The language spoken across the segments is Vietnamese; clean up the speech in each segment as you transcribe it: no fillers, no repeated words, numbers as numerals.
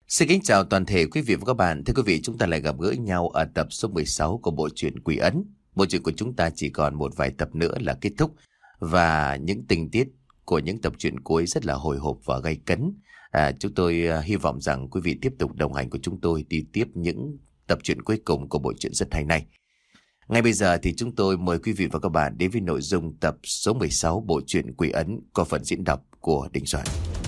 Xin kính chào toàn thể quý vị và các bạn. Thưa quý vị, chúng ta lại gặp gỡ nhau ở tập số 16 của bộ truyện Quỷ Ấn. Bộ truyện của chúng ta chỉ còn một vài tập nữa là kết thúc. Và những tình tiết của những tập truyện cuối rất là hồi hộp và gay cấn. Chúng tôi hy vọng rằng quý vị tiếp tục đồng hành của chúng tôi đi tiếp những tập truyện cuối cùng của bộ truyện rất hay này. Ngay bây giờ thì chúng tôi mời quý vị và các bạn đến với nội dung tập số 16 bộ truyện Quỷ Ấn có phần diễn đọc của Đình Soạn.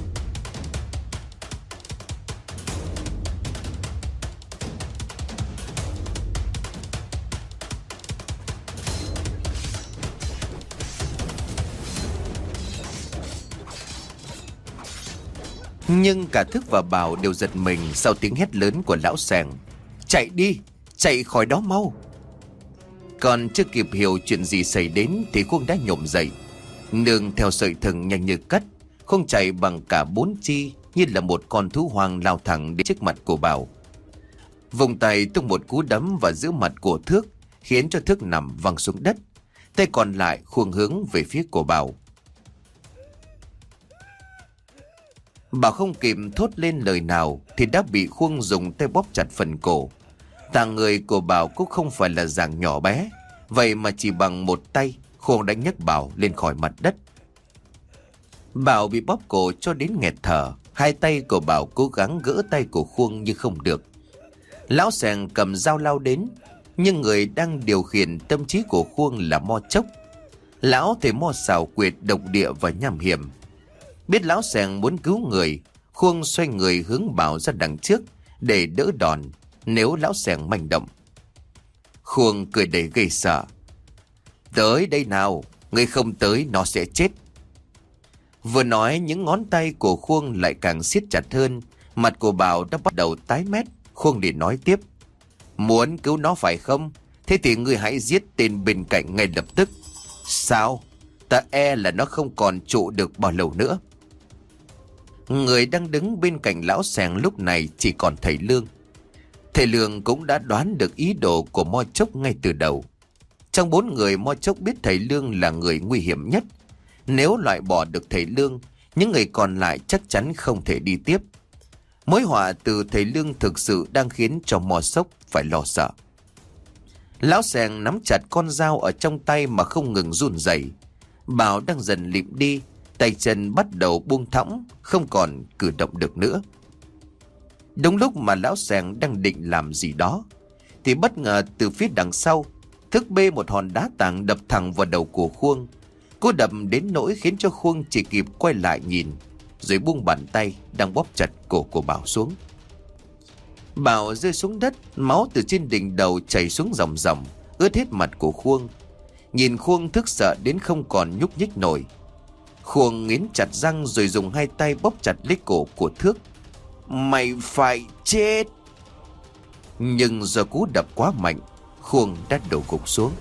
Nhưng cả Thức và Bảo đều giật mình sau tiếng hét lớn của lão Sẻng. Chạy đi, chạy khỏi đó mau. Còn chưa kịp hiểu chuyện gì xảy đến thì Khuông đã nhổm dậy. Nương theo sợi thừng nhanh như cắt, Khuông chạy bằng cả bốn chi như là một con thú hoang lao thẳng đến trước mặt của Bảo. Vùng tay tung một cú đấm vào giữa mặt của Thước, khiến cho Thước nằm văng xuống đất. Tay còn lại Khuông hướng về phía của Bảo. Bảo không kịp thốt lên lời nào thì đã bị Khuông dùng tay bóp chặt phần cổ. Tạng người của Bảo cũng không phải là dạng nhỏ bé, vậy mà chỉ bằng một tay Khuông đã nhấc Bảo lên khỏi mặt đất. Bảo bị bóp cổ cho đến nghẹt thở. Hai tay của Bảo cố gắng gỡ tay của Khuông nhưng không được. Lão Sẻng cầm dao lao đến, nhưng người đang điều khiển tâm trí của Khuông là Mo Chốc. Lão thấy Mo xảo quyệt, độc địa và nham hiểm. Biết lão Sẻng muốn cứu người, Khuông xoay người hướng Bảo ra đằng trước để đỡ đòn nếu lão Sẻng manh động. Khuông cười đầy gây sợ. Tới đây nào, người không tới nó sẽ chết. Vừa nói những ngón tay của Khuông lại càng siết chặt hơn. Mặt của Bảo đã bắt đầu tái mét. Khuông liền nói tiếp. Muốn cứu nó phải không? Thế thì ngươi hãy giết tên bên cạnh ngay lập tức. Sao? Ta e là nó không còn trụ được bao lâu nữa. Người đang đứng bên cạnh lão Sẻng lúc này chỉ còn thầy Lương. Thầy Lương cũng đã đoán được ý đồ của Mo Chốc ngay từ đầu. Trong bốn người, Mo Chốc biết thầy Lương là người nguy hiểm nhất. Nếu loại bỏ được thầy Lương, những người còn lại chắc chắn không thể đi tiếp. Mối họa từ thầy Lương thực sự đang khiến cho Mo Chốc phải lo sợ. Lão Sẻng nắm chặt con dao ở trong tay mà không ngừng run rẩy. Bảo đang dần lịm đi, tay chân bắt đầu buông thõng, không còn cử động được nữa. Đúng lúc mà lão Sẻng đang định làm gì đó thì bất ngờ từ phía đằng sau, Thức bê một hòn đá tảng đập thẳng vào đầu của Khuông. Cú đập đến nỗi khiến cho Khuông chỉ kịp quay lại nhìn, rồi buông bàn tay đang bóp chặt cổ của Bảo xuống. Bảo rơi xuống đất, máu từ trên đỉnh đầu chảy xuống ròng ròng, ướt hết mặt của Khuông. Nhìn Khuông, Thức sợ đến không còn nhúc nhích nổi. Khuông nghiến chặt răng rồi dùng hai tay bóp chặt lấy cổ của Thước. Mày phải chết. Nhưng do cú đập quá mạnh, Khuông đã đổ gục xuống.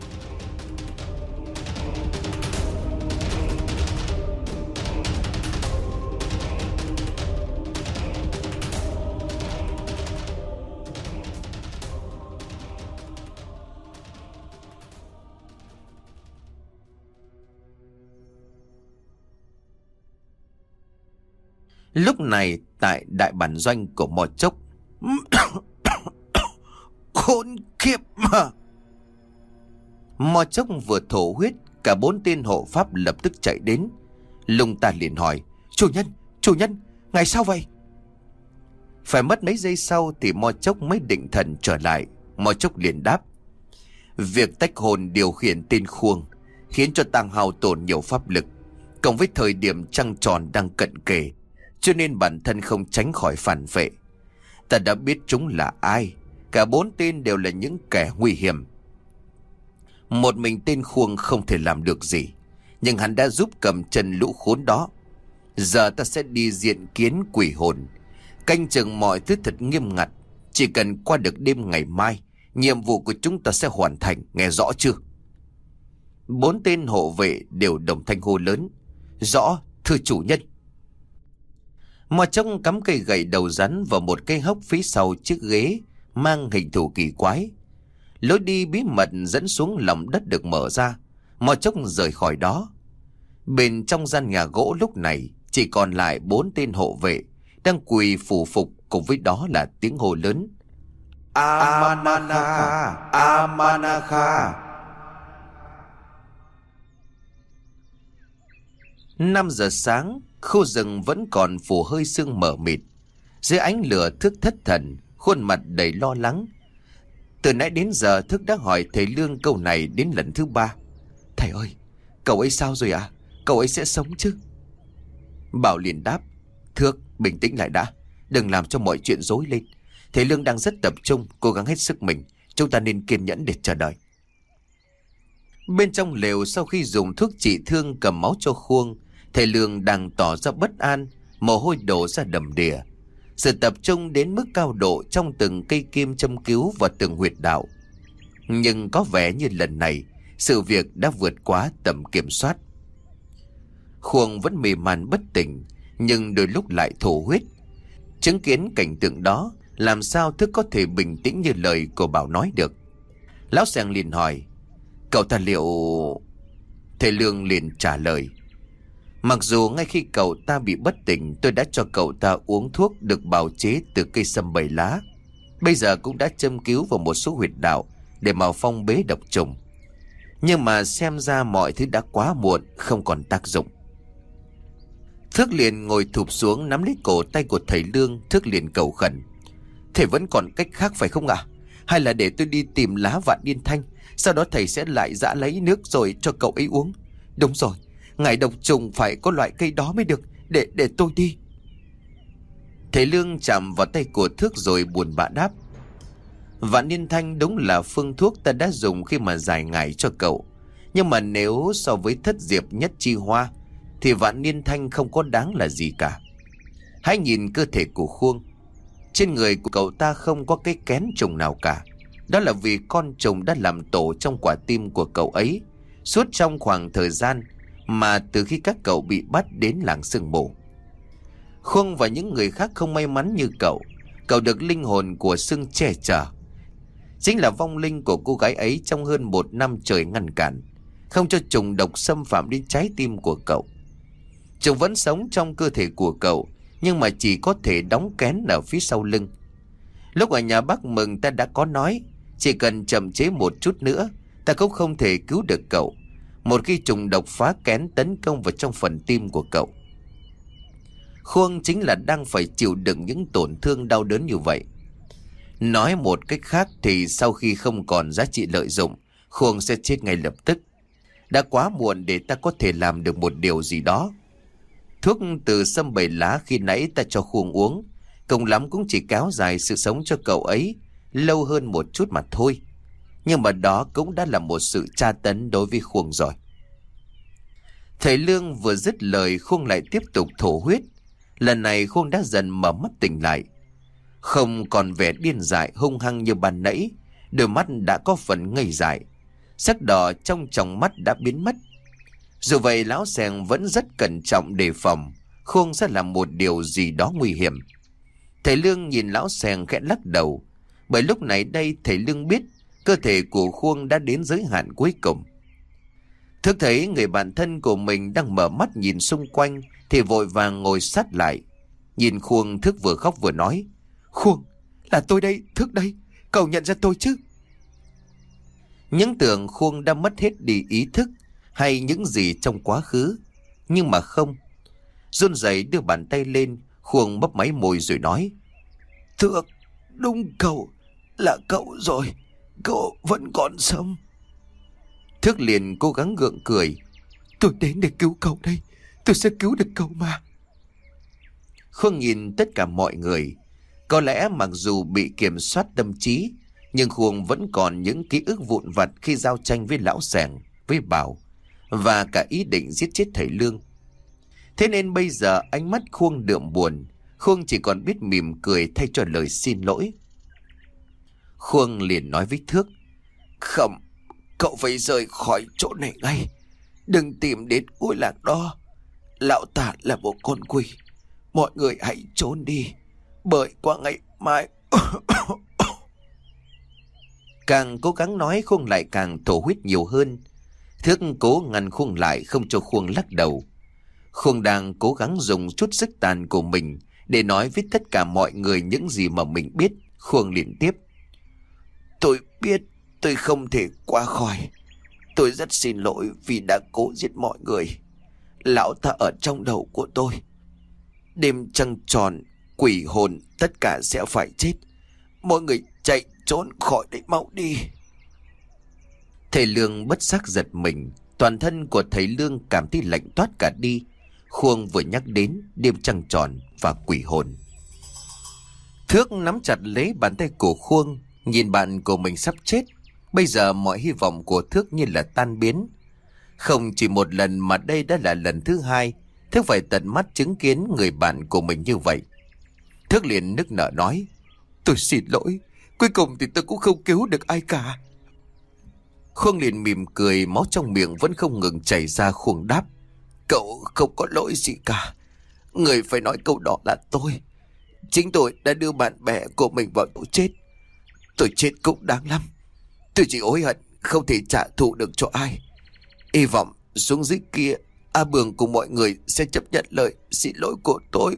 Lúc này tại đại bản doanh của Mo Chốc. Khốn kiếp mà. Mo Chốc vừa thổ huyết, cả bốn tên hộ pháp lập tức chạy đến. Lung ta liền hỏi. Chủ nhân, ngài sao vậy? Phải mất mấy giây sau thì Mo Chốc mới định thần trở lại. Mo Chốc liền đáp. Việc tách hồn điều khiển tên Khuông khiến cho tàng hao tổn nhiều pháp lực, cộng với thời điểm trăng tròn đang cận kề, cho nên bản thân không tránh khỏi phản vệ. Ta đã biết chúng là ai. Cả bốn tên đều là những kẻ nguy hiểm. Một mình tên Khuông không thể làm được gì, nhưng hắn đã giúp cầm chân lũ khốn đó. Giờ ta sẽ đi diện kiến quỷ hồn, canh chừng mọi thứ thật nghiêm ngặt. Chỉ cần qua được đêm ngày mai, nhiệm vụ của chúng ta sẽ hoàn thành, nghe rõ chưa? Bốn tên hộ vệ đều đồng thanh hô lớn. Rõ, thưa chủ nhân. Mo Chốc cắm cây gậy đầu rắn vào một cây hốc phía sau chiếc ghế mang hình thù kỳ quái. Lối đi bí mật dẫn xuống lòng đất được mở ra. Mo Chốc rời khỏi đó. Bên trong gian nhà gỗ lúc này chỉ còn lại 4 tên hộ vệ đang quỳ phủ phục cùng với đó là tiếng hô lớn: Amanakha, Amanakha. 5 giờ sáng, khu rừng vẫn còn phủ hơi sương mờ mịt. Dưới ánh lửa, Thức thất thần, khuôn mặt đầy lo lắng. Từ nãy đến giờ Thức đã hỏi thầy Lương câu này đến lần thứ 3. Thầy ơi, cậu ấy sao rồi ạ? Cậu ấy sẽ sống chứ? Bảo liền đáp: Thước, bình tĩnh lại đã, đừng làm cho mọi chuyện rối lên. Thầy Lương đang rất tập trung, cố gắng hết sức mình. Chúng ta nên kiên nhẫn để chờ đợi. Bên trong lều, sau khi dùng thuốc trị thương cầm máu cho Khuông, thầy Lương đang tỏ ra bất an, mồ hôi đổ ra đầm đìa. Sự tập trung đến mức cao độ trong từng cây kim châm cứu và từng huyệt đạo. Nhưng có vẻ như lần này sự việc đã vượt quá tầm kiểm soát. Khuông vẫn mê man bất tỉnh, nhưng đôi lúc lại thổ huyết. Chứng kiến cảnh tượng đó, làm sao Thức có thể bình tĩnh như lời của Bảo nói được. Lão Seng liền hỏi: Cậu ta liệu... Thầy Lương liền trả lời: Mặc dù ngay khi cậu ta bị bất tỉnh, tôi đã cho cậu ta uống thuốc được bào chế từ cây sâm 7 lá. Bây giờ cũng đã châm cứu vào một số huyệt đạo để mà phong bế độc trùng. Nhưng mà xem ra mọi thứ đã quá muộn, không còn tác dụng. Thước liền ngồi thụp xuống nắm lấy cổ tay của thầy Lương. Thước liền cầu khẩn: Thầy vẫn còn cách khác phải không ạ? Hay là để tôi đi tìm lá vạn niên thanh, sau đó thầy sẽ lại giã lấy nước rồi cho cậu ấy uống? Đúng rồi, ngải độc trùng phải có loại cây đó mới được. Để tôi đi. Thầy Lương chạm vào tay của Thước rồi buồn bã đáp: Vạn niên thanh đúng là phương thuốc ta đã dùng khi mà giải ngải cho cậu. Nhưng mà nếu so với thất diệp nhất chi hoa thì vạn niên thanh không có đáng là gì cả. Hãy nhìn cơ thể của Khuông. Trên người của cậu ta không có cái kén trùng nào cả. Đó là vì con trùng đã làm tổ trong quả tim của cậu ấy suốt trong khoảng thời gian mà từ khi các cậu bị bắt đến làng sương mù. Khuông và những người khác không may mắn như cậu. Cậu được linh hồn của sương che chở. Chính là vong linh của cô gái ấy trong hơn 1 năm trời ngăn cản, không cho trùng độc xâm phạm đến trái tim của cậu. Trùng vẫn sống trong cơ thể của cậu, nhưng mà chỉ có thể đóng kén ở phía sau lưng. Lúc ở nhà bác Mừng ta đã có nói, chỉ cần chậm chế một chút nữa, ta cũng không thể cứu được cậu, một khi trùng độc phá kén tấn công vào trong phần tim của cậu. Khuông chính là đang phải chịu đựng những tổn thương đau đớn như vậy. Nói một cách khác thì sau khi không còn giá trị lợi dụng, Khuông sẽ chết ngay lập tức. Đã quá muộn để ta có thể làm được một điều gì đó. Thuốc từ sâm 7 lá khi nãy ta cho Khuông uống, cùng lắm cũng chỉ kéo dài sự sống cho cậu ấy lâu hơn một chút mà thôi. Nhưng mà đó cũng đã là một sự tra tấn đối với Khuông rồi. Thầy Lương vừa dứt lời, Khuông lại tiếp tục thổ huyết. Lần này Khuông đã dần mở mắt tỉnh lại, không còn vẻ điên dại hung hăng như ban nãy. Đôi mắt đã có phần ngây dại, sắc đỏ trong tròng mắt đã biến mất. Dù vậy lão Seng vẫn rất cẩn trọng đề phòng Khuông sẽ làm một điều gì đó nguy hiểm. Thầy Lương nhìn lão Seng khẽ lắc đầu, bởi lúc này đây thầy Lương biết cơ thể của Khuông đã đến giới hạn cuối cùng. Thức thấy người bạn thân của mình đang mở mắt nhìn xung quanh thì vội vàng ngồi sát lại. Nhìn Khuông, Thức vừa khóc vừa nói: Khuông, là tôi đây, Thức đây, cậu nhận ra tôi chứ? Những tưởng Khuông đã mất hết đi ý thức hay những gì trong quá khứ, nhưng mà không. Run rẩy đưa bàn tay lên, Khuông bấp máy môi rồi nói: Thước, đúng cậu, là cậu rồi, cậu vẫn còn sống. Thước liền cố gắng gượng cười: Tôi đến để cứu cậu đây, tôi sẽ cứu được cậu mà. Khuông nhìn tất cả mọi người. Có lẽ mặc dù bị kiểm soát tâm trí, nhưng Khuông vẫn còn những ký ức vụn vặt khi giao tranh với lão Seng, với Bảo, và cả ý định giết chết thầy Lương. Thế nên bây giờ ánh mắt Khuông đượm buồn. Khuông chỉ còn biết mỉm cười thay cho lời xin lỗi. Khuông liền nói với Thước: Không, cậu phải rời khỏi chỗ này ngay. Đừng tìm đến ngôi làng đó. Lão ta là một con quỷ. Mọi người hãy trốn đi, bởi qua ngày mai. Càng cố gắng nói, Khuông lại càng thổ huyết nhiều hơn. Thước cố ngăn Khuông lại, không cho Khuông lắc đầu. Khuông đang cố gắng dùng chút sức tàn của mình Để nói với tất cả mọi người những gì mà mình biết, Khuông liền tiếp. Tôi biết tôi không thể qua khỏi. Tôi rất xin lỗi vì đã cố giết mọi người. Lão ta ở trong đầu của tôi. Đêm trăng tròn, quỷ hồn tất cả sẽ phải chết. Mọi người chạy trốn khỏi đây mau đi. Thầy Lương bất giác giật mình. Toàn thân của thầy Lương cảm thấy lạnh toát cả đi. Khuông vừa nhắc đến đêm trăng tròn và quỷ hồn. Thước nắm chặt lấy bàn tay của Khuông. Nhìn bạn của mình sắp chết. Bây giờ mọi hy vọng của Thước như là tan biến. Không chỉ một lần mà đây đã là lần thứ hai Thước phải tận mắt chứng kiến người bạn của mình như vậy. Thước liền nức nở nói. Tôi xin lỗi. Cuối cùng thì tôi cũng không cứu được ai cả. Khuông liền mỉm cười, máu trong miệng vẫn không ngừng chảy ra. Khuông đáp. Cậu không có lỗi gì cả. Người phải nói câu đó là tôi. Chính tôi đã đưa bạn bè của mình vào chỗ chết. Tôi chết cũng đáng lắm. Tôi chỉ hối hận không thể trả thù được cho ai. Hy vọng xuống dưới kia A Bường cùng mọi người sẽ chấp nhận lời xin lỗi của tôi.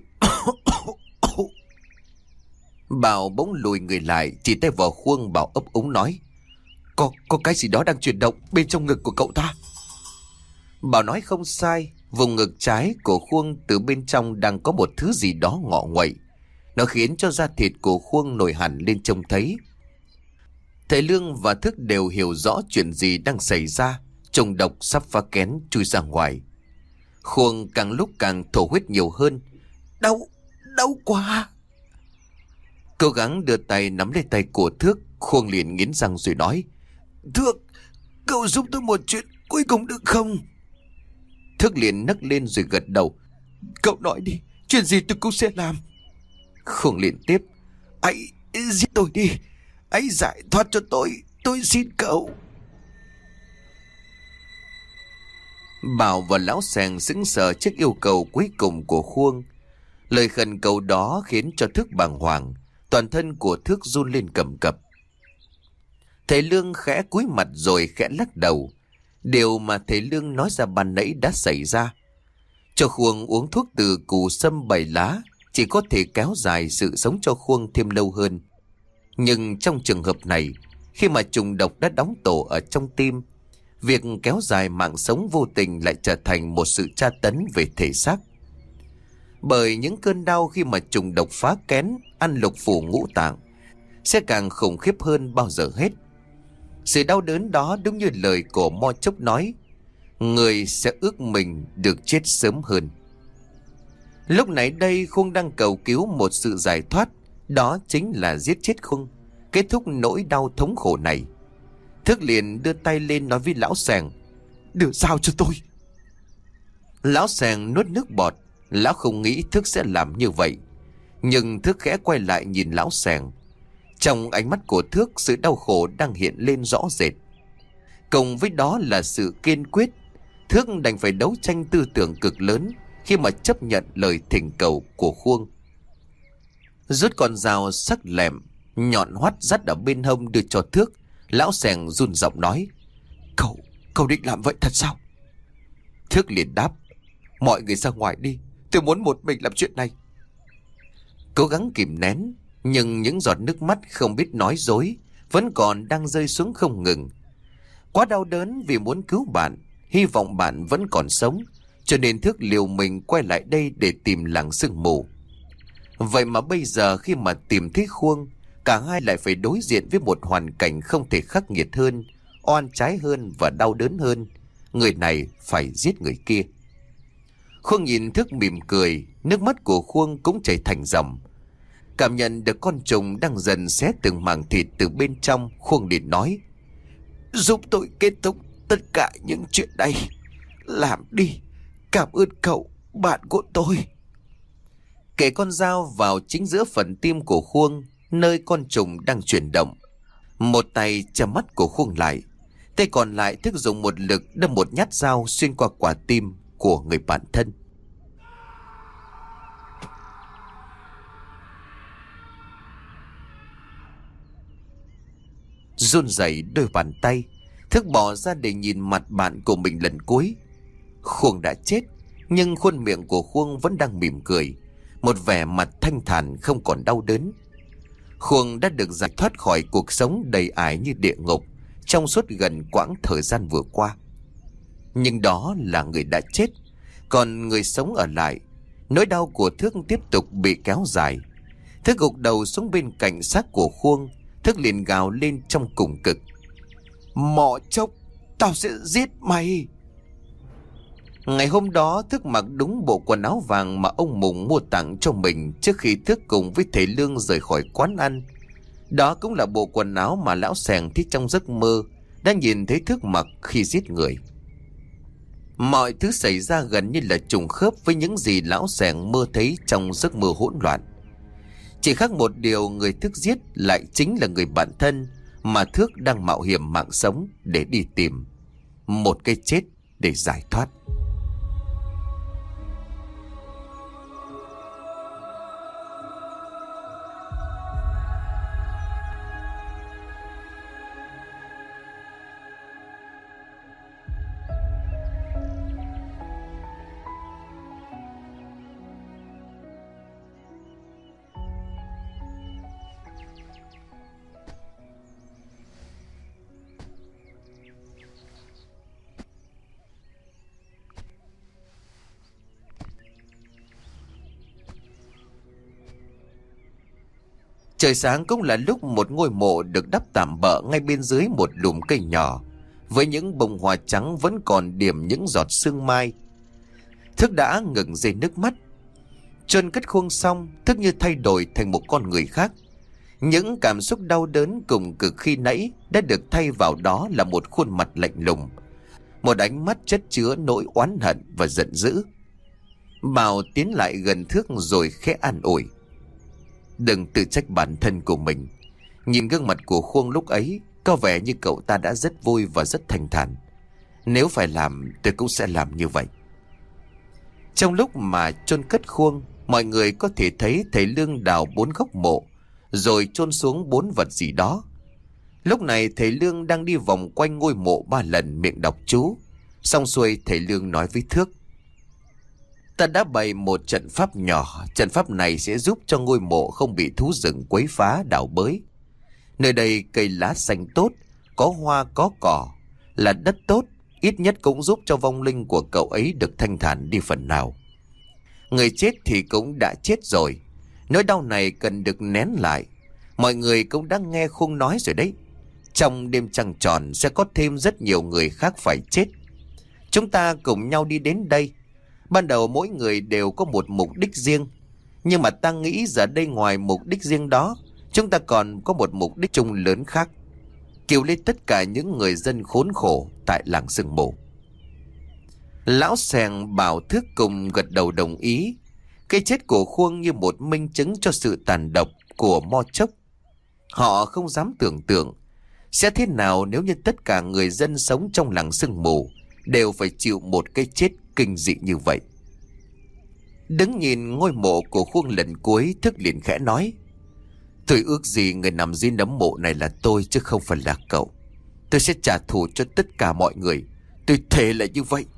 Bảo bỗng lùi người lại, chỉ tay vào Khuông. Bảo ấp úng nói. Có cái gì đó đang chuyển động bên trong ngực của cậu ta. Bảo nói không sai. Vùng ngực trái của Khuông từ bên trong đang có một thứ gì đó ngọ nguậy. Nó khiến cho da thịt của Khuông nổi hẳn lên trông thấy. Thầy Lương và Thức đều hiểu rõ chuyện gì đang xảy ra. Trùng độc sắp phá kén chui ra ngoài. Khuông càng lúc càng thổ huyết nhiều hơn. Đau quá. Cố gắng đưa tay nắm lấy tay của Thước. Khuông liền nghiến răng rồi nói. Thước, cậu giúp tôi một chuyện cuối cùng được không? Thước liền nấc lên rồi gật đầu. Cậu nói đi, chuyện gì tôi cũng sẽ làm. Khuông liền tiếp. Hãy giết tôi đi. Hãy giải thoát cho tôi xin cậu. Bảo và lão Sàng sững sờ trước yêu cầu cuối cùng của Khuông. Lời khẩn cầu đó khiến cho Thước bàng hoàng. Toàn thân của Thước run lên cầm cập. Thầy Lương khẽ cúi mặt rồi khẽ lắc đầu. Điều mà thầy Lương nói ra ban nãy đã xảy ra. Cho Khuông uống thuốc từ củ sâm 7 lá chỉ có thể kéo dài sự sống cho Khuông thêm lâu hơn. Nhưng trong trường hợp này, khi mà trùng độc đã đóng tổ ở trong tim, việc kéo dài mạng sống vô tình lại trở thành một sự tra tấn về thể xác. Bởi những cơn đau khi mà trùng độc phá kén, ăn lục phủ ngũ tạng sẽ càng khủng khiếp hơn bao giờ hết. Sự đau đớn đó đúng như lời của Mo Chốc nói, người sẽ ước mình được chết sớm hơn. Lúc nãy đây Khuông đang cầu cứu một sự giải thoát, đó chính là giết chết Khuông, kết thúc nỗi đau thống khổ này. Thức liền đưa tay lên nói với lão Sàng. Đưa sao cho tôi. Lão Sàng nuốt nước bọt. Lão không nghĩ Thức sẽ làm như vậy. Nhưng Thức khẽ quay lại nhìn lão Sàng. Trong ánh mắt của Thức, sự đau khổ đang hiện lên rõ rệt. Cùng với đó là sự kiên quyết. Thức đành phải đấu tranh tư tưởng cực lớn khi mà chấp nhận lời thỉnh cầu của Khuông. Rút con dao sắc lẹm nhọn hoắt dắt ở bên hông đưa cho Thức. Lão Sàng run giọng nói. Cậu định làm vậy thật sao? Thức liền đáp. Mọi người ra ngoài đi, tôi muốn một mình làm chuyện này. Cố gắng kìm nén, nhưng những giọt nước mắt không biết nói dối vẫn còn đang rơi xuống không ngừng. Quá đau đớn vì muốn cứu bạn, hy vọng bạn vẫn còn sống, cho nên Thức liều mình quay lại đây để tìm làng sương mù. Vậy mà bây giờ khi mà tìm thấy Khuông, cả hai lại phải đối diện với một hoàn cảnh không thể khắc nghiệt hơn, oan trái hơn và đau đớn hơn. Người này phải giết người kia. Khuông nhìn Thức mỉm cười, nước mắt của Khuông cũng chảy thành dòng. Cảm nhận được con trùng đang dần xé từng mảng thịt từ bên trong, Khuông liền nói. Giúp tôi kết thúc tất cả những chuyện này. Làm đi. Cảm ơn cậu, bạn của tôi. Kể con dao vào chính giữa phần tim của Khuông, nơi con trùng đang chuyển động. Một tay chầm mắt của Khuông lại, tay còn lại Thức dùng một lực đâm một nhát dao xuyên qua quả tim của người bạn thân. Run rẩy đôi bàn tay, Thức bỏ ra để nhìn mặt bạn của mình lần cuối. Khuông đã chết, nhưng khuôn miệng của Khuông vẫn đang mỉm cười. một vẻ mặt thanh thản không còn đau đớn. Khuông đã được giải thoát khỏi cuộc sống đầy ải như địa ngục trong suốt gần quãng thời gian vừa qua. Nhưng đó là người đã chết, còn người sống ở lại. Nỗi đau của Thước tiếp tục bị kéo dài. Thước gục đầu xuống bên cạnh xác của Khuông. Thước liền gào lên trong cùng cực: "Mọ chốc, tao sẽ giết mày!" Ngày hôm đó Thước mặc đúng bộ quần áo vàng mà ông Mùng mua tặng cho mình trước khi Thước cùng với thầy Lương rời khỏi quán ăn. Đó cũng là bộ quần áo mà lão Sèng thấy trong giấc mơ đã nhìn thấy Thước mặc khi giết người. Mọi thứ xảy ra gần như là trùng khớp với những gì lão Sèng mơ thấy trong giấc mơ hỗn loạn. Chỉ khác một điều, người Thước giết lại chính là người bạn thân mà Thước đang mạo hiểm mạng sống để đi tìm một cái chết để giải thoát. Trời sáng cũng là lúc một ngôi mộ được đắp tạm bợ ngay bên dưới một lùm cây nhỏ, với những bông hoa trắng vẫn còn điểm những giọt sương mai. Thức đã ngừng rơi nước mắt. Chôn cất Khuông xong, Thức như thay đổi thành một con người khác. Những cảm xúc đau đớn cùng cực khi nãy đã được thay vào đó là một khuôn mặt lạnh lùng, một ánh mắt chất chứa nỗi oán hận và giận dữ. Bảo tiến lại gần Thước rồi khẽ an ủi: "Đừng tự trách bản thân của mình. Nhìn gương mặt của Khuông lúc ấy, có vẻ như cậu ta đã rất vui và rất thanh thản. Nếu phải làm, tôi cũng sẽ làm như vậy." Trong lúc mà chôn cất Khuông, mọi người có thể thấy thầy Lương đào 4 góc mộ, rồi chôn xuống 4 vật gì đó. Lúc này thầy Lương đang đi vòng quanh ngôi mộ 3 lần, miệng đọc chú. Xong xuôi thầy Lương nói với Thước: "Ta đã bày một trận pháp nhỏ. Trận pháp này sẽ giúp cho ngôi mộ không bị thú rừng quấy phá đào bới. Nơi đây cây lá xanh tốt, có hoa có cỏ, là đất tốt, ít nhất cũng giúp cho vong linh của cậu ấy được thanh thản đi phần nào. Người chết thì cũng đã chết rồi, nỗi đau này cần được nén lại. Mọi người cũng đã nghe Khuông nói rồi đấy. Trong đêm trăng tròn sẽ có thêm rất nhiều người khác phải chết. Chúng ta cùng nhau đi đến đây. Ban đầu mỗi người đều có một mục đích riêng, nhưng mà ta nghĩ giờ đây ngoài mục đích riêng đó, chúng ta còn có một mục đích chung lớn khác: cứu lấy tất cả những người dân khốn khổ tại làng Sương Mù." Lão Sèng, Bảo, Thước cùng gật đầu đồng ý. Cái chết của Khuông như một minh chứng cho sự tàn độc của Mo Chốc. Họ không dám tưởng tượng sẽ thế nào nếu như tất cả người dân sống trong làng Sương Mù đều phải chịu một cái chết kinh dị như vậy. Đứng nhìn ngôi mộ của Khuông lần cuối, Thức liền khẽ nói: "Tôi ước gì người nằm dưới nấm mộ này là tôi chứ không phải là cậu. Tôi sẽ trả thù cho tất cả mọi người. Tôi thề là như vậy."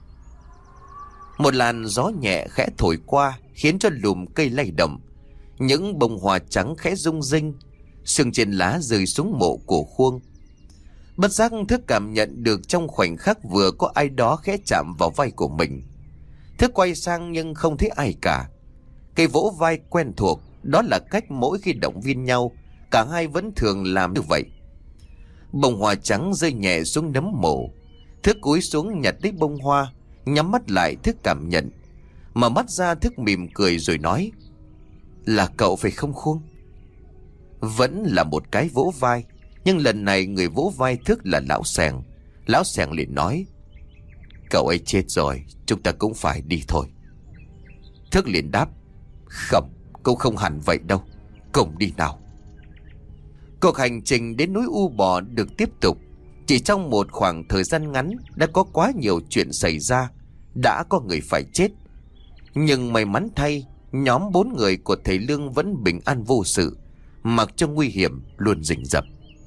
Một làn gió nhẹ khẽ thổi qua, khiến cho lùm cây lay động. Những bông hoa trắng khẽ rung rinh, sương trên lá rơi xuống mộ của Khuông. Bất giác Thức cảm nhận được trong khoảnh khắc vừa có ai đó khẽ chạm vào vai của mình. Thức quay sang nhưng không thấy ai cả. Cây vỗ vai quen thuộc, đó là cách mỗi khi động viên nhau, cả hai vẫn thường làm như vậy. Bông hoa trắng rơi nhẹ xuống nấm mộ. Thức cúi xuống nhặt lấy bông hoa, nhắm mắt lại Thức cảm nhận. Mở mắt ra Thức mỉm cười rồi nói: "Là cậu phải không Khuông?" Vẫn là một cái vỗ vai, nhưng lần này người vỗ vai Thức là lão Sèng. Lão Sèng liền nói: "Cậu ấy chết rồi, chúng ta cũng phải đi thôi." Thức liền đáp: "Không, cũng không hẳn vậy đâu, cùng đi nào." Cuộc hành trình đến núi U Bò được tiếp tục. Chỉ trong một khoảng thời gian ngắn đã có quá nhiều chuyện xảy ra, đã có người phải chết. Nhưng may mắn thay, nhóm 4 người của thầy Lương vẫn bình an vô sự, mặc cho nguy hiểm luôn rình rập.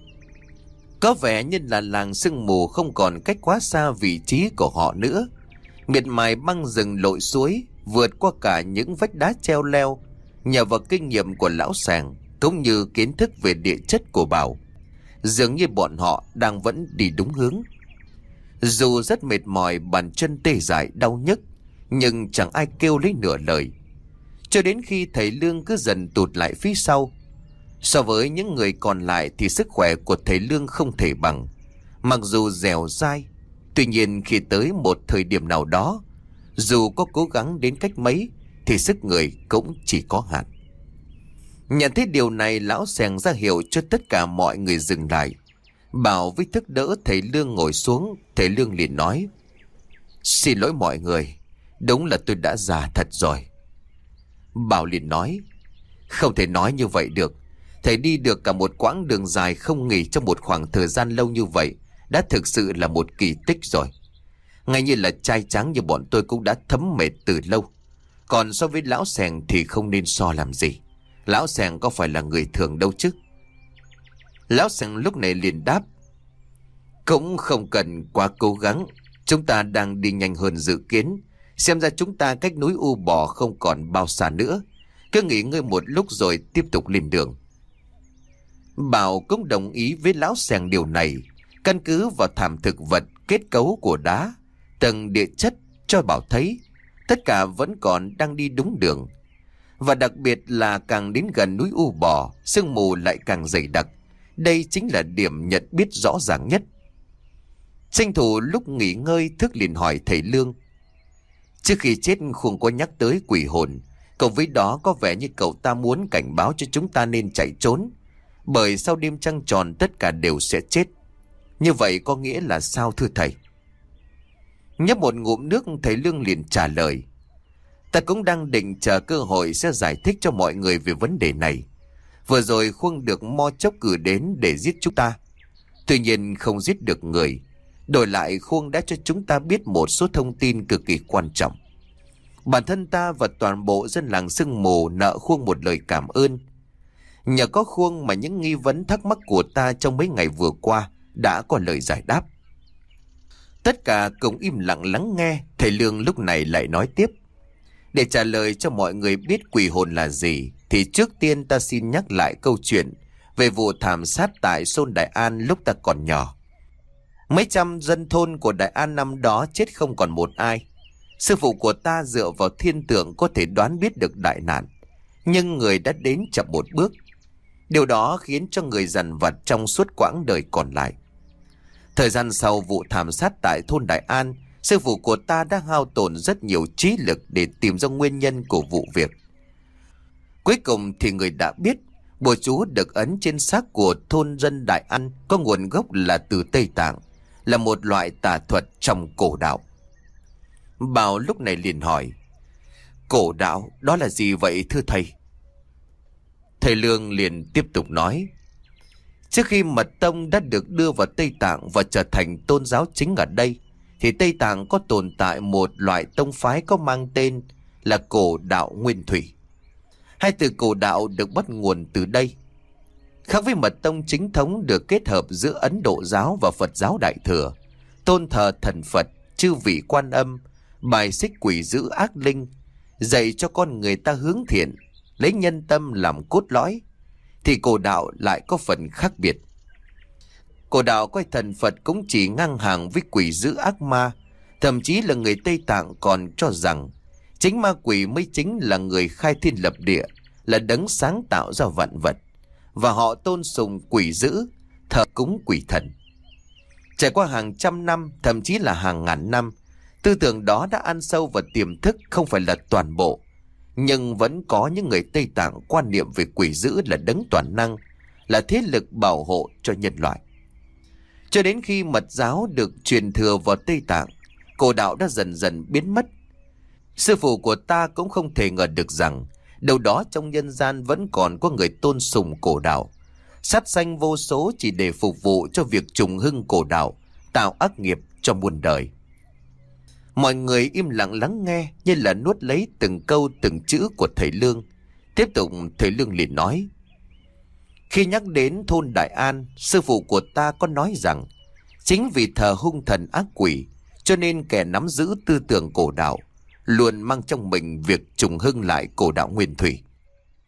Có vẻ như là làng Sương Mù không còn cách quá xa vị trí của họ nữa. Miệt mài băng rừng lội suối, vượt qua cả những vách đá treo leo, Nhờ vào kinh nghiệm của lão Sàng cũng như kiến thức về địa chất của Bảo, dường như bọn họ đang vẫn đi đúng hướng. Dù rất mệt mỏi, bàn chân tê dại đau nhức, nhưng chẳng ai kêu lấy nửa lời. Cho đến khi thầy Lương cứ dần tụt lại phía sau. So với những người còn lại thì sức khỏe của thầy Lương không thể bằng. Mặc dù dẻo dai, tuy nhiên khi tới một thời điểm nào đó, dù có cố gắng đến cách mấy thì sức người cũng chỉ có hạn. Nhận thấy điều này, lão Sàng ra hiệu cho tất cả mọi người dừng lại. Bảo với thức đỡ thầy Lương ngồi xuống. Thầy Lương liền nói: "Xin lỗi mọi người, đúng là tôi đã già thật rồi." Bảo liền nói: "Không thể nói như vậy được. Thầy đi được cả một quãng đường dài không nghỉ trong một khoảng thời gian lâu như vậy đã thực sự là một kỳ tích rồi. Ngay như là trai tráng như bọn tôi cũng đã thấm mệt từ lâu. Còn so với lão Sàng thì không nên so làm gì. Lão Sàng có phải là người thường đâu chứ." Lão Sàng lúc này liền đáp: "Cũng không cần quá cố gắng. Chúng ta đang đi nhanh hơn dự kiến. Xem ra chúng ta cách núi U Bò không còn bao xa nữa. Cứ nghỉ ngơi một lúc rồi tiếp tục lên đường." Bảo cũng đồng ý với lão Sàng điều này. Căn cứ vào thảm thực vật, kết cấu của đá, tầng địa chất cho Bảo thấy tất cả vẫn còn đang đi đúng đường. Và đặc biệt là càng đến gần núi U Bò, sương mù lại càng dày đặc. Đây chính là điểm nhận biết rõ ràng nhất. Tranh thủ lúc nghỉ ngơi, Thức liền hỏi thầy Lương: "Trước khi chết Khuông có nhắc tới quỷ hồn, cộng với đó có vẻ như cậu ta muốn cảnh báo cho chúng ta nên chạy trốn, bởi sau đêm trăng tròn tất cả đều sẽ chết. Như vậy có nghĩa là sao thưa thầy?" Nhấp một ngụm nước, thầy Lương liền trả lời: "Ta cũng đang định chờ cơ hội sẽ giải thích cho mọi người về vấn đề này. Vừa rồi Khuông được Mo Chốc cử đến để giết chúng ta. Tuy nhiên không giết được người. Đổi lại Khuông đã cho chúng ta biết một số thông tin cực kỳ quan trọng. Bản thân ta và toàn bộ dân làng Sương Mù nợ Khuông một lời cảm ơn. Nhờ có Khuông mà những nghi vấn thắc mắc của ta trong mấy ngày vừa qua đã có lời giải đáp." Tất cả cùng im lặng lắng nghe. Thầy Lương lúc này lại nói tiếp: "Để trả lời cho mọi người biết quỷ hồn là gì, thì trước tiên ta xin nhắc lại câu chuyện về vụ thảm sát tại Xôn Đại An lúc ta còn nhỏ. Mấy trăm dân thôn của Đại An năm đó chết không còn một ai. Sư phụ của ta dựa vào thiên tượng có thể đoán biết được đại nạn, nhưng người đã đến chậm một bước. Điều đó khiến cho người dằn vặt trong suốt quãng đời còn lại. Thời gian sau vụ thảm sát tại thôn Đại An, sư phụ của ta đã hao tổn rất nhiều trí lực để tìm ra nguyên nhân của vụ việc. Cuối cùng thì người đã biết bùa chú được ấn trên xác của thôn dân Đại An có nguồn gốc là từ Tây Tạng, là một loại tà thuật trong cổ đạo." Bảo lúc này liền hỏi: "Cổ đạo đó là gì vậy thưa thầy?" Thầy Lương liền tiếp tục nói: "Trước khi Mật Tông đã được đưa vào Tây Tạng và trở thành tôn giáo chính ở đây, thì Tây Tạng có tồn tại một loại tông phái có mang tên là cổ đạo Nguyên Thủy. Hai từ cổ đạo được bắt nguồn từ đây. Khác với Mật Tông chính thống được kết hợp giữa Ấn Độ giáo và Phật giáo Đại Thừa, tôn thờ thần Phật, chư vị Quan Âm, bài xích quỷ dữ ác linh, dạy cho con người ta hướng thiện, lấy nhân tâm làm cốt lõi, thì cổ đạo lại có phần khác biệt. Cổ đạo coi thần Phật cũng chỉ ngang hàng với quỷ dữ ác ma. Thậm chí là người Tây Tạng còn cho rằng chính ma quỷ mới chính là người khai thiên lập địa, là đấng sáng tạo ra vạn vật, và họ tôn sùng quỷ dữ, thờ cúng quỷ thần. Trải qua hàng trăm năm, thậm chí là hàng ngàn năm, tư tưởng đó đã ăn sâu vào tiềm thức không phải là toàn bộ, nhưng vẫn có những người Tây Tạng quan niệm về quỷ dữ là đấng toàn năng, là thế lực bảo hộ cho nhân loại. Cho đến khi Mật giáo được truyền thừa vào Tây Tạng, cổ đạo đã dần dần biến mất. Sư phụ của ta cũng không thể ngờ được rằng đâu đó trong nhân gian vẫn còn có người tôn sùng cổ đạo, sát sanh vô số chỉ để phục vụ cho việc trùng hưng cổ đạo, tạo ác nghiệp cho muôn đời." Mọi người im lặng lắng nghe như là nuốt lấy từng câu từng chữ của thầy Lương. Tiếp tục thầy Lương liền nói: "Khi nhắc đến thôn Đại An, sư phụ của ta có nói rằng chính vì thờ hung thần ác quỷ, cho nên kẻ nắm giữ tư tưởng cổ đạo luôn mang trong mình việc trùng hưng lại cổ đạo Nguyên Thủy.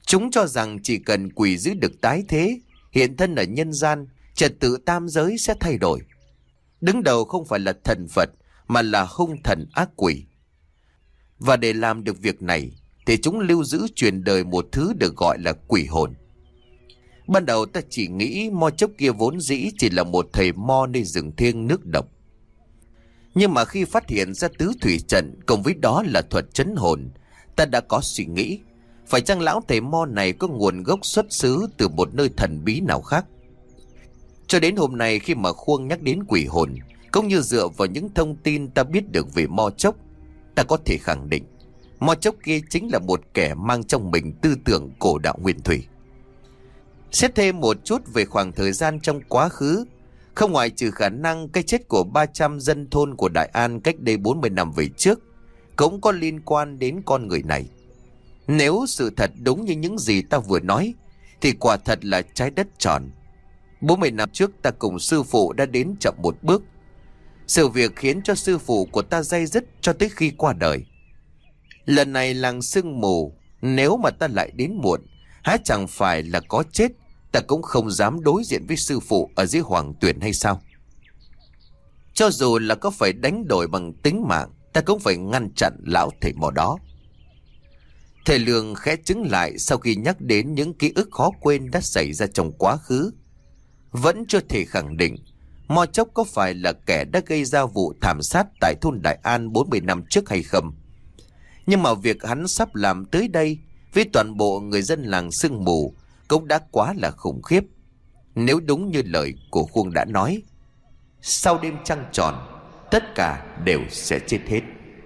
Chúng cho rằng chỉ cần quỷ dữ được tái thế, hiện thân ở nhân gian, trật tự tam giới sẽ thay đổi. Đứng đầu không phải là thần Phật mà là hung thần ác quỷ. Và để làm được việc này thì chúng lưu giữ truyền đời một thứ được gọi là quỷ hồn. Ban đầu ta chỉ nghĩ mo chốc kia vốn dĩ chỉ là một thầy mo nơi rừng thiêng nước độc. Nhưng mà khi phát hiện ra tứ thủy trận cùng với đó là thuật trấn hồn, ta đã có suy nghĩ, phải chăng lão thầy mo này có nguồn gốc xuất xứ từ một nơi thần bí nào khác. Cho đến hôm nay khi mà Khuông nhắc đến quỷ hồn, cũng như dựa vào những thông tin ta biết được về mo chốc, ta có thể khẳng định mo chốc kia chính là một kẻ mang trong mình tư tưởng cổ đạo nguyên thủy. Xét thêm một chút về khoảng thời gian trong quá khứ, không ngoại trừ khả năng cái chết của 300 dân thôn của Đại An cách đây 40 năm về trước cũng có liên quan đến con người này. Nếu sự thật đúng như những gì ta vừa nói thì quả thật là trái đất tròn. 40 năm trước ta cùng sư phụ đã đến chậm một bước. Sự việc khiến cho sư phụ của ta day dứt cho tới khi qua đời. Lần này làng sương mù, nếu mà ta lại đến muộn, há chẳng phải là có chết, ta cũng không dám đối diện với sư phụ ở dưới hoàng tuyển hay sao? Cho dù là có phải đánh đổi bằng tính mạng, ta cũng phải ngăn chặn lão thầy mò đó. Thầy Lương khẽ chứng lại sau khi nhắc đến những ký ức khó quên đã xảy ra trong quá khứ. Vẫn chưa thể khẳng định mo chốc có phải là kẻ đã gây ra vụ thảm sát tại thôn Đại An 40 năm trước hay không. Nhưng mà việc hắn sắp làm tới đây với toàn bộ người dân làng sương mù cũng đã quá là khủng khiếp. Nếu đúng như lời của Khuông đã nói, sau đêm trăng tròn, tất cả đều sẽ chết hết.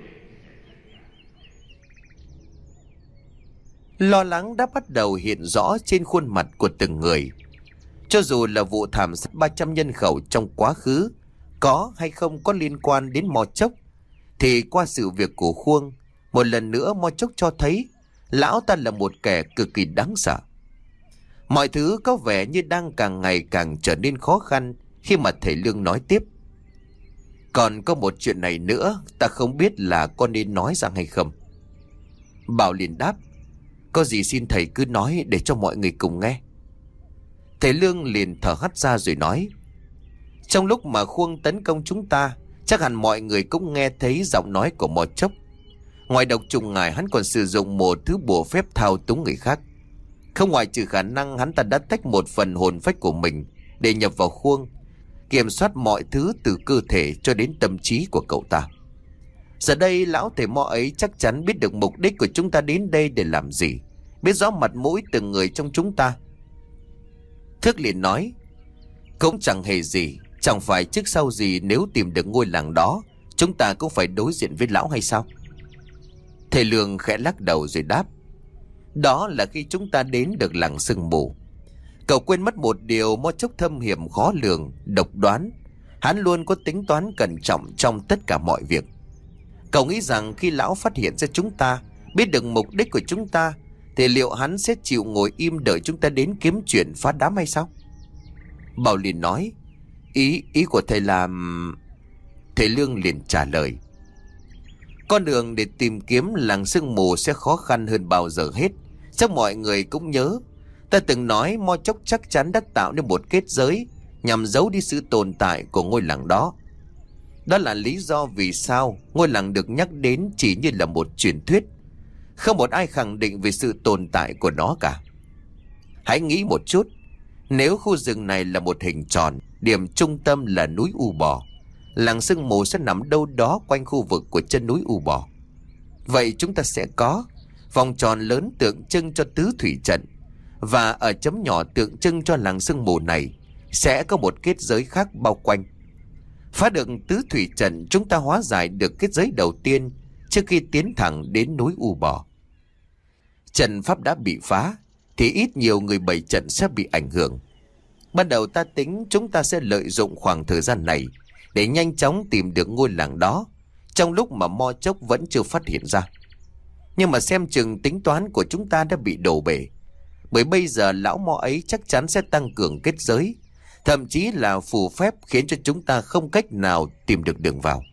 Lo lắng đã bắt đầu hiện rõ trên khuôn mặt của từng người. Cho dù là vụ thảm sát 300 nhân khẩu trong quá khứ có hay không có liên quan đến mo chốc, thì qua sự việc của Khuông, một lần nữa mo chốc cho thấy lão ta là một kẻ cực kỳ đáng sợ. Mọi thứ có vẻ như đang càng ngày càng trở nên khó khăn khi mà thầy Lương nói tiếp. Còn có một chuyện này nữa, ta không biết là con nên nói ra hay không. Bảo liền đáp, có gì xin thầy cứ nói để cho mọi người cùng nghe. Thầy Lương liền thở hắt ra rồi nói, trong lúc mà Khuông tấn công chúng ta, chắc hẳn mọi người cũng nghe thấy giọng nói của mo chốc. Ngoài độc trùng ngài, hắn còn sử dụng một thứ bùa phép thao túng người khác. Không ngoại trừ khả năng hắn ta đã tách một phần hồn phách của mình để nhập vào Khuông, kiểm soát mọi thứ từ cơ thể cho đến tâm trí của cậu ta. Giờ đây lão thầy mo ấy chắc chắn biết được mục đích của chúng ta đến đây để làm gì, biết rõ mặt mũi từng người trong chúng ta. Thước liền nói, cũng chẳng hề gì, chẳng phải trước sau gì nếu tìm được ngôi làng đó, chúng ta cũng phải đối diện với lão hay sao? Thầy Lương khẽ lắc đầu rồi đáp, đó là khi chúng ta đến được làng sương mù. Cậu quên mất một điều, mo chốc thâm hiểm khó lường, độc đoán. Hắn luôn có tính toán cẩn trọng trong tất cả mọi việc. Cậu nghĩ rằng khi lão phát hiện ra chúng ta, biết được mục đích của chúng ta, thì liệu hắn sẽ chịu ngồi im đợi chúng ta đến kiếm chuyện phá đám hay sao? Bảo liền nói, Ý của thầy là... Thầy Lương liền trả lời, con đường để tìm kiếm làng sương mù sẽ khó khăn hơn bao giờ hết. Chắc mọi người cũng nhớ, ta từng nói mo chốc chắc chắn đã tạo nên một kết giới nhằm giấu đi sự tồn tại của ngôi làng đó. Đó là lý do vì sao ngôi làng được nhắc đến chỉ như là một truyền thuyết. Không một ai khẳng định về sự tồn tại của nó cả. Hãy nghĩ một chút, nếu khu rừng này là một hình tròn, điểm trung tâm là núi U Bò, làng sương mù sẽ nằm đâu đó quanh khu vực của chân núi U Bò. Vậy chúng ta sẽ có vòng tròn lớn tượng trưng cho tứ thủy trận, và ở chấm nhỏ tượng trưng cho làng sương mù này sẽ có một kết giới khác bao quanh. Phá được tứ thủy trận, chúng ta hóa giải được kết giới đầu tiên trước khi tiến thẳng đến núi U Bò. Trận pháp đã bị phá thì ít nhiều người bày trận sẽ bị ảnh hưởng. Ban đầu ta tính chúng ta sẽ lợi dụng khoảng thời gian này để nhanh chóng tìm được ngôi làng đó, trong lúc mà mo chốc vẫn chưa phát hiện ra. Nhưng mà xem chừng tính toán của chúng ta đã bị đổ bể, bởi bây giờ lão mo ấy chắc chắn sẽ tăng cường kết giới, thậm chí là phù phép khiến cho chúng ta không cách nào tìm được đường vào.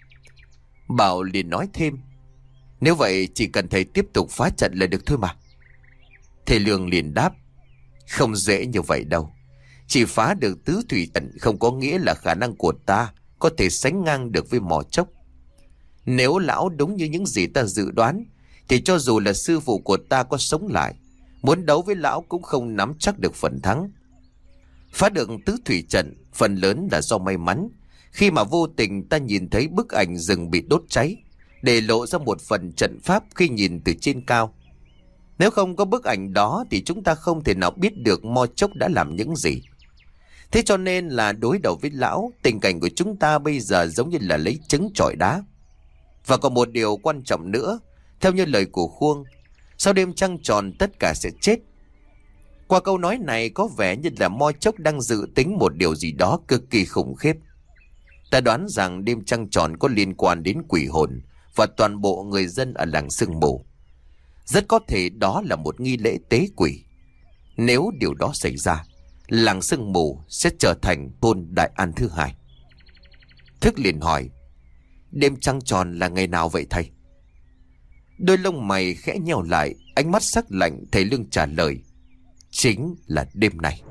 Bảo liền nói thêm, nếu vậy chỉ cần thầy tiếp tục phá trận là được thôi mà. Thầy Lương liền đáp: Không dễ như vậy đâu. Chỉ phá được tứ thủy trận không có nghĩa là khả năng của ta có thể sánh ngang được với mỏ chốc. Nếu lão đúng như những gì ta dự đoán, thì cho dù là sư phụ của ta có sống lại, muốn đấu với lão cũng không nắm chắc được phần thắng. Phá được tứ thủy trận phần lớn là do may mắn, khi mà vô tình ta nhìn thấy bức ảnh rừng bị đốt cháy, để lộ ra một phần trận pháp khi nhìn từ trên cao. Nếu không có bức ảnh đó thì chúng ta không thể nào biết được Mo Chốc đã làm những gì. Thế cho nên là đối đầu với lão, tình cảnh của chúng ta bây giờ giống như là lấy trứng chọi đá. Và còn một điều quan trọng nữa, theo như lời của Khuông, sau đêm trăng tròn tất cả sẽ chết. Qua câu nói này có vẻ như là Mo Chốc đang dự tính một điều gì đó cực kỳ khủng khiếp. Ta đoán rằng đêm trăng tròn có liên quan đến quỷ hồn và toàn bộ người dân ở làng Sương Mù. Rất có thể đó là một nghi lễ tế quỷ. Nếu điều đó xảy ra, làng Sương Mù sẽ trở thành thôn Đại An thứ hai. Thức liền hỏi: Đêm trăng tròn là ngày nào vậy thầy? Đôi lông mày khẽ nheo lại, ánh mắt sắc lạnh. Thầy Lương trả lời: Chính là đêm này.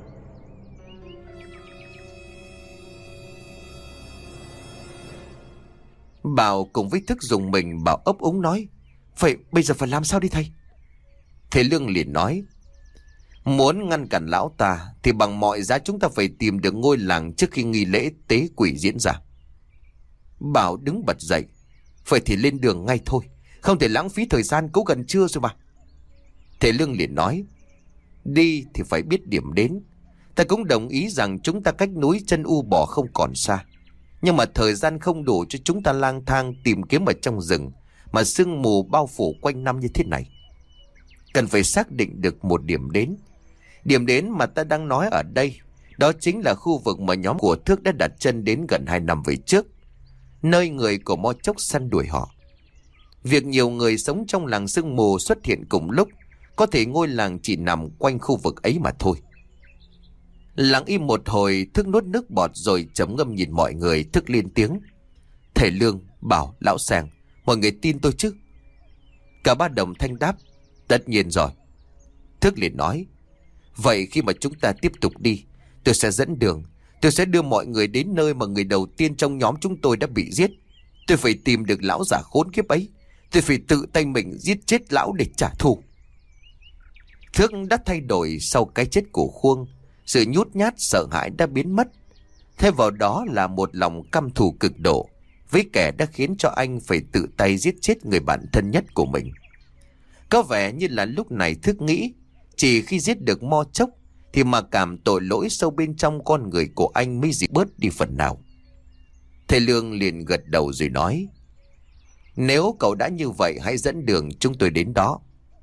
Bảo cùng với Thức dùng mình. Bảo ấp úng nói: Vậy bây giờ phải làm sao đi thầy? Thầy Lương liền nói: Muốn ngăn cản lão ta thì bằng mọi giá chúng ta phải tìm được ngôi làng trước khi nghi lễ tế quỷ diễn ra. Bảo đứng bật dậy: Vậy thì lên đường ngay thôi, không thể lãng phí thời gian, cũng gần trưa rồi mà. Thầy Lương liền nói: Đi thì phải biết điểm đến. Ta cũng đồng ý rằng chúng ta cách núi Chân U Bò không còn xa, nhưng mà thời gian không đủ cho chúng ta lang thang tìm kiếm ở trong rừng mà sương mù bao phủ quanh năm như thế này. Cần phải xác định được một điểm đến. Điểm đến mà ta đang nói ở đây, đó chính là khu vực mà nhóm của Thước đã đặt chân đến gần 2 năm về trước, nơi người của Mo Chốc săn đuổi họ. Việc nhiều người sống trong làng Sương Mù xuất hiện cùng lúc, có thể ngôi làng chỉ nằm quanh khu vực ấy mà thôi. Lặng im một hồi, Thức nuốt nước bọt rồi trầm ngâm nhìn mọi người. Thức lên tiếng: Thầy Lương, Bảo, lão Sàng, mọi người tin tôi chứ? Cả ba đồng thanh đáp: Tất nhiên rồi. Thức liền nói: Vậy khi mà chúng ta tiếp tục đi, tôi sẽ dẫn đường. Tôi sẽ đưa mọi người đến nơi mà người đầu tiên trong nhóm chúng tôi đã bị giết. Tôi phải tìm được lão già khốn kiếp ấy. Tôi phải tự tay mình giết chết lão để trả thù. Thức đã thay đổi sau cái chết của Khuông. Sự nhút nhát sợ hãi đã biến mất, thay vào đó là một lòng căm thù cực độ với kẻ đã khiến cho anh phải tự tay giết chết người bạn thân nhất của mình. Có vẻ như là lúc này Thức nghĩ chỉ khi giết được Mo Chốc thì mặc cảm tội lỗi sâu bên trong con người của anh mới dịu bớt đi phần nào. Thầy Lương liền gật đầu rồi nói: Nếu cậu đã như vậy, hãy dẫn đường chúng tôi đến đó.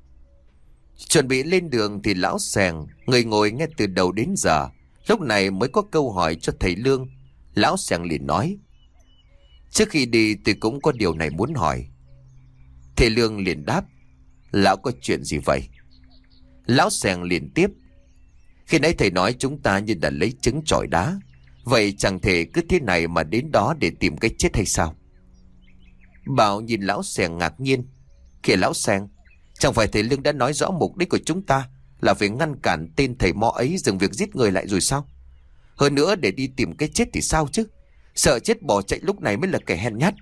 Chuẩn bị lên đường thì lão Sàng, người ngồi nghe từ đầu đến giờ, lúc này mới có câu hỏi cho thầy Lương. Lão Sàng liền nói: Trước khi đi tôi cũng có điều này muốn hỏi. Thầy Lương liền đáp: Lão có chuyện gì vậy? Lão Sàng liền tiếp: Khi nãy thầy nói chúng ta như đã lấy trứng chọi đá, vậy chẳng thể cứ thế này mà đến đó để tìm cái chết hay sao? Bảo nhìn lão Sàng ngạc nhiên: Kìa lão Sàng, chẳng phải thầy Lương đã nói rõ mục đích của chúng ta là phải ngăn cản tên thầy Mo ấy dừng việc giết người lại rồi sao? Hơn nữa để đi tìm cái chết thì sao chứ? Sợ chết bỏ chạy lúc này mới là kẻ hèn nhát.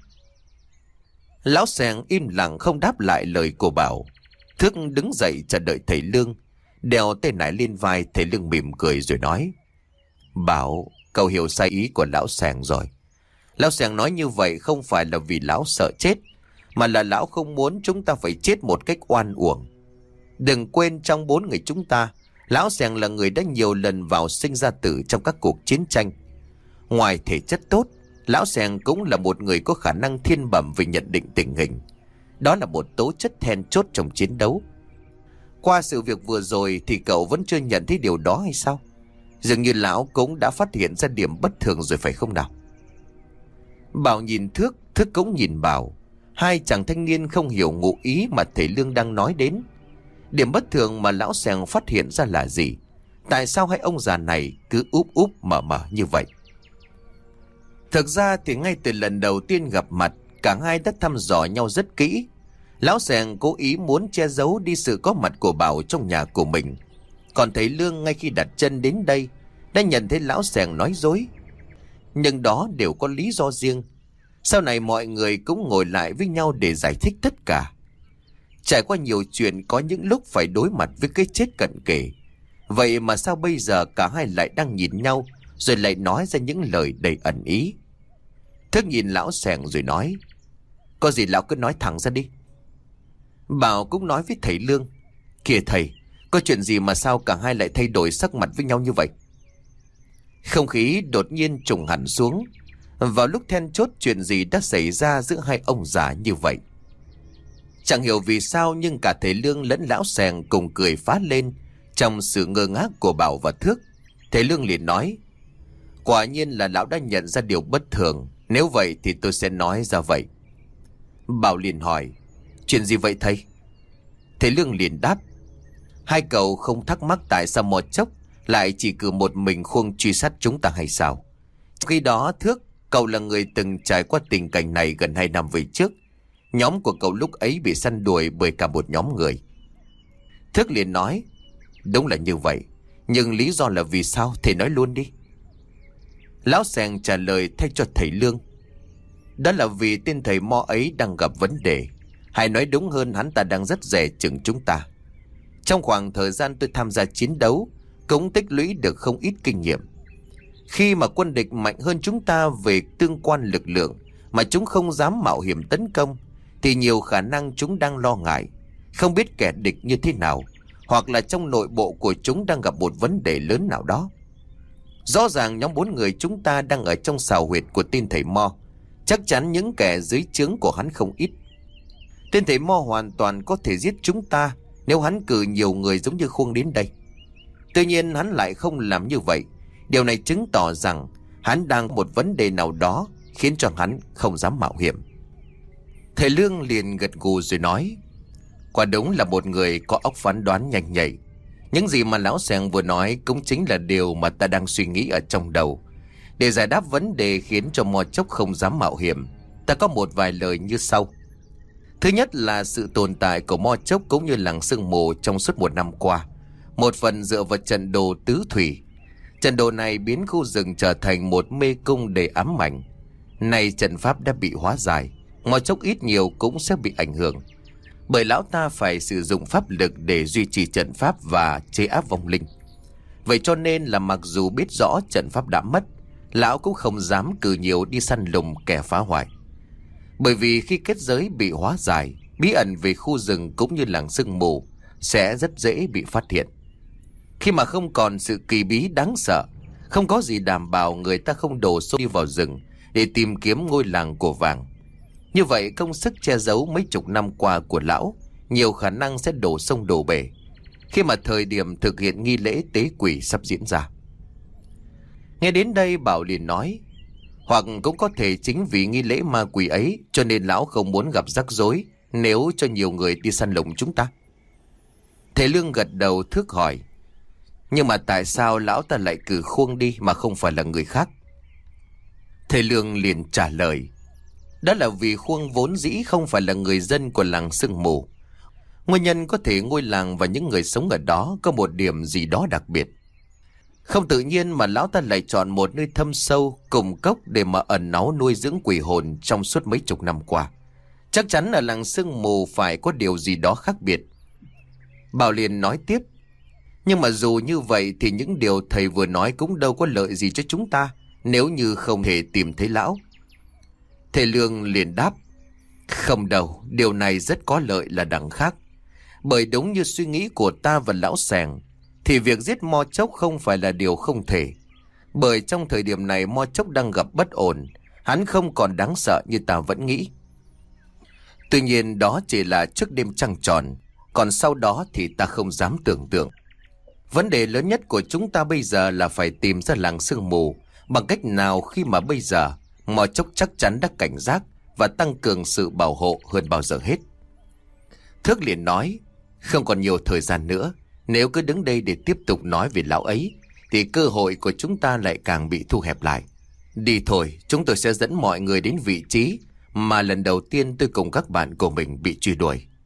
Lão Sàng im lặng không đáp lại lời của Bảo. Thức đứng dậy chờ đợi thầy Lương, đeo tay nải lên vai. Thầy Lương mỉm cười rồi nói: Bảo, cậu hiểu sai ý của lão Sàng rồi. Lão Sàng nói như vậy không phải là vì lão sợ chết, mà là lão không muốn chúng ta phải chết một cách oan uổng. Đừng quên trong 4 người chúng ta, lão Sàng là người đã nhiều lần vào sinh ra tử trong các cuộc chiến tranh. Ngoài thể chất tốt, lão Sàng cũng là một người có khả năng thiên bẩm về nhận định tình hình. Đó là một tố chất then chốt trong chiến đấu. Qua sự việc vừa rồi thì cậu vẫn chưa nhận thấy điều đó hay sao? Dường như lão cũng đã phát hiện ra điểm bất thường rồi phải không nào? Bảo nhìn Thước, Thước cũng nhìn Bảo. Hai chàng thanh niên không hiểu ngụ ý mà thầy Lương đang nói đến. Điểm bất thường mà lão Sàng phát hiện ra là gì? Tại sao hai ông già này cứ úp úp mở mở như vậy? Thực ra thì ngay từ lần đầu tiên gặp mặt, cả hai đã thăm dò nhau rất kỹ. Lão Sẻng cố ý muốn che giấu đi sự có mặt của Bảo trong nhà của mình. Còn thầy Lương ngay khi đặt chân đến đây đã nhận thấy lão Sẻng nói dối. Nhưng đó đều có lý do riêng. Sau này mọi người cũng ngồi lại với nhau để giải thích tất cả. Trải qua nhiều chuyện, có những lúc phải đối mặt với cái chết cận kề. Vậy mà sao bây giờ cả hai lại đang nhìn nhau, rồi lại nói ra những lời đầy ẩn ý. Thức nhìn lão Sẻng rồi nói: có gì lão cứ nói thẳng ra đi. Bảo cũng nói với thầy Lương: kìa thầy, có chuyện gì mà sao cả hai lại thay đổi sắc mặt với nhau như vậy? Không khí đột nhiên trùng hẳn xuống. Vào lúc then chốt, chuyện gì đã xảy ra giữa hai ông già như vậy? Chẳng hiểu vì sao nhưng cả thầy Lương lẫn lão Sẻng cùng cười phá lên trong sự ngơ ngác của Bảo và Thước. Thầy Lương liền nói: quả nhiên là lão đã nhận ra điều bất thường. Nếu vậy thì tôi sẽ nói ra vậy. Bảo liền hỏi: chuyện gì vậy thầy? Thầy Lương liền đáp: hai cậu không thắc mắc tại sao một chốc lại chỉ cử một mình Khuông truy sát chúng ta hay sao? Khi đó Thước, cậu là người từng trải qua tình cảnh này gần 2 năm về trước. Nhóm của cậu lúc ấy bị săn đuổi bởi cả một nhóm người. Thước liền nói: đúng là như vậy, nhưng lý do là vì sao thầy nói luôn đi. Lão Sẻng trả lời thay cho thầy Lương: đó là vì tên thầy Mo ấy đang gặp vấn đề. Hay nói đúng hơn, hắn ta đang rất dè chừng chúng ta. Trong khoảng thời gian tôi tham gia chiến đấu, cũng tích lũy được không ít kinh nghiệm. Khi mà quân địch mạnh hơn chúng ta về tương quan lực lượng mà chúng không dám mạo hiểm tấn công, thì nhiều khả năng chúng đang lo ngại, không biết kẻ địch như thế nào, hoặc là trong nội bộ của chúng đang gặp một vấn đề lớn nào đó. Rõ ràng nhóm 4 người chúng ta đang ở trong sào huyệt của tên thầy Mo. Chắc chắn những kẻ dưới trướng của hắn không ít. Tên thầy Mo hoàn toàn có thể giết chúng ta nếu hắn cử nhiều người giống như Khuông đến đây. Tuy nhiên hắn lại không làm như vậy. Điều này chứng tỏ rằng hắn đang một vấn đề nào đó khiến cho hắn không dám mạo hiểm. Thầy Lương liền gật gù rồi nói: quả đúng là một người có óc phán đoán nhanh nhạy. Những gì mà lão Sẻng vừa nói cũng chính là điều mà ta đang suy nghĩ ở trong đầu. Để giải đáp vấn đề khiến cho Mo Chốc không dám mạo hiểm, ta có một vài lời như sau. Thứ nhất là sự tồn tại của Mo Chốc cũng như làng sương mù trong suốt 1 năm qua, một phần dựa vào trận đồ tứ thủy. Trận đồ này biến khu rừng trở thành một mê cung đầy ám ảnh. Nay trận pháp đã bị hóa giải, Mo Chốc ít nhiều cũng sẽ bị ảnh hưởng, bởi lão ta phải sử dụng pháp lực để duy trì trận pháp và chế áp vong linh. Vậy cho nên là mặc dù biết rõ trận pháp đã mất, lão cũng không dám cử nhiều đi săn lùng kẻ phá hoại. Bởi vì khi kết giới bị hóa giải, bí ẩn về khu rừng cũng như làng sương mù sẽ rất dễ bị phát hiện. Khi mà không còn sự kỳ bí đáng sợ, không có gì đảm bảo người ta không đổ xô đi vào rừng để tìm kiếm ngôi làng của vàng. Như vậy công sức che giấu mấy chục năm qua của lão nhiều khả năng sẽ đổ sông đổ bể khi mà thời điểm thực hiện nghi lễ tế quỷ sắp diễn ra. Nghe đến đây Bảo liền nói: hoặc cũng có thể chính vì nghi lễ ma quỷ ấy cho nên lão không muốn gặp rắc rối nếu cho nhiều người đi săn lùng chúng ta. Thầy Lương gật đầu. Thước hỏi: nhưng mà tại sao lão ta lại cử Khuông đi mà không phải là người khác? Thầy Lương liền trả lời: đó là vì Khuông vốn dĩ không phải là người dân của làng sương mù. Nguyên nhân có thể ngôi làng và những người sống ở đó có một điểm gì đó đặc biệt. Không tự nhiên mà lão ta lại chọn một nơi thâm sâu cùng cốc để mà ẩn náu nuôi dưỡng quỷ hồn trong suốt mấy chục năm qua. Chắc chắn ở làng sương mù phải có điều gì đó khác biệt. Bảo liền nói tiếp: nhưng mà dù như vậy thì những điều thầy vừa nói cũng đâu có lợi gì cho chúng ta nếu như không thể tìm thấy lão. Thầy Lương liền đáp: không đâu, điều này rất có lợi là đằng khác. Bởi đúng như suy nghĩ của ta và lão Sẻng thì việc giết Mo Chốc không phải là điều không thể. Bởi trong thời điểm này Mo Chốc đang gặp bất ổn, hắn không còn đáng sợ như ta vẫn nghĩ. Tuy nhiên đó chỉ là trước đêm trăng tròn, còn sau đó thì ta không dám tưởng tượng. Vấn đề lớn nhất của chúng ta bây giờ là phải tìm ra làng sương mù bằng cách nào, khi mà bây giờ Mo Chốc chắc chắn đã cảnh giác và tăng cường sự bảo hộ hơn bao giờ hết. Thước liền nói: không còn nhiều thời gian nữa. Nếu cứ đứng đây để tiếp tục nói về lão ấy thì cơ hội của chúng ta lại càng bị thu hẹp lại. Đi thôi, chúng tôi sẽ dẫn mọi người đến vị trí mà lần đầu tiên tôi cùng các bạn của mình bị truy đuổi.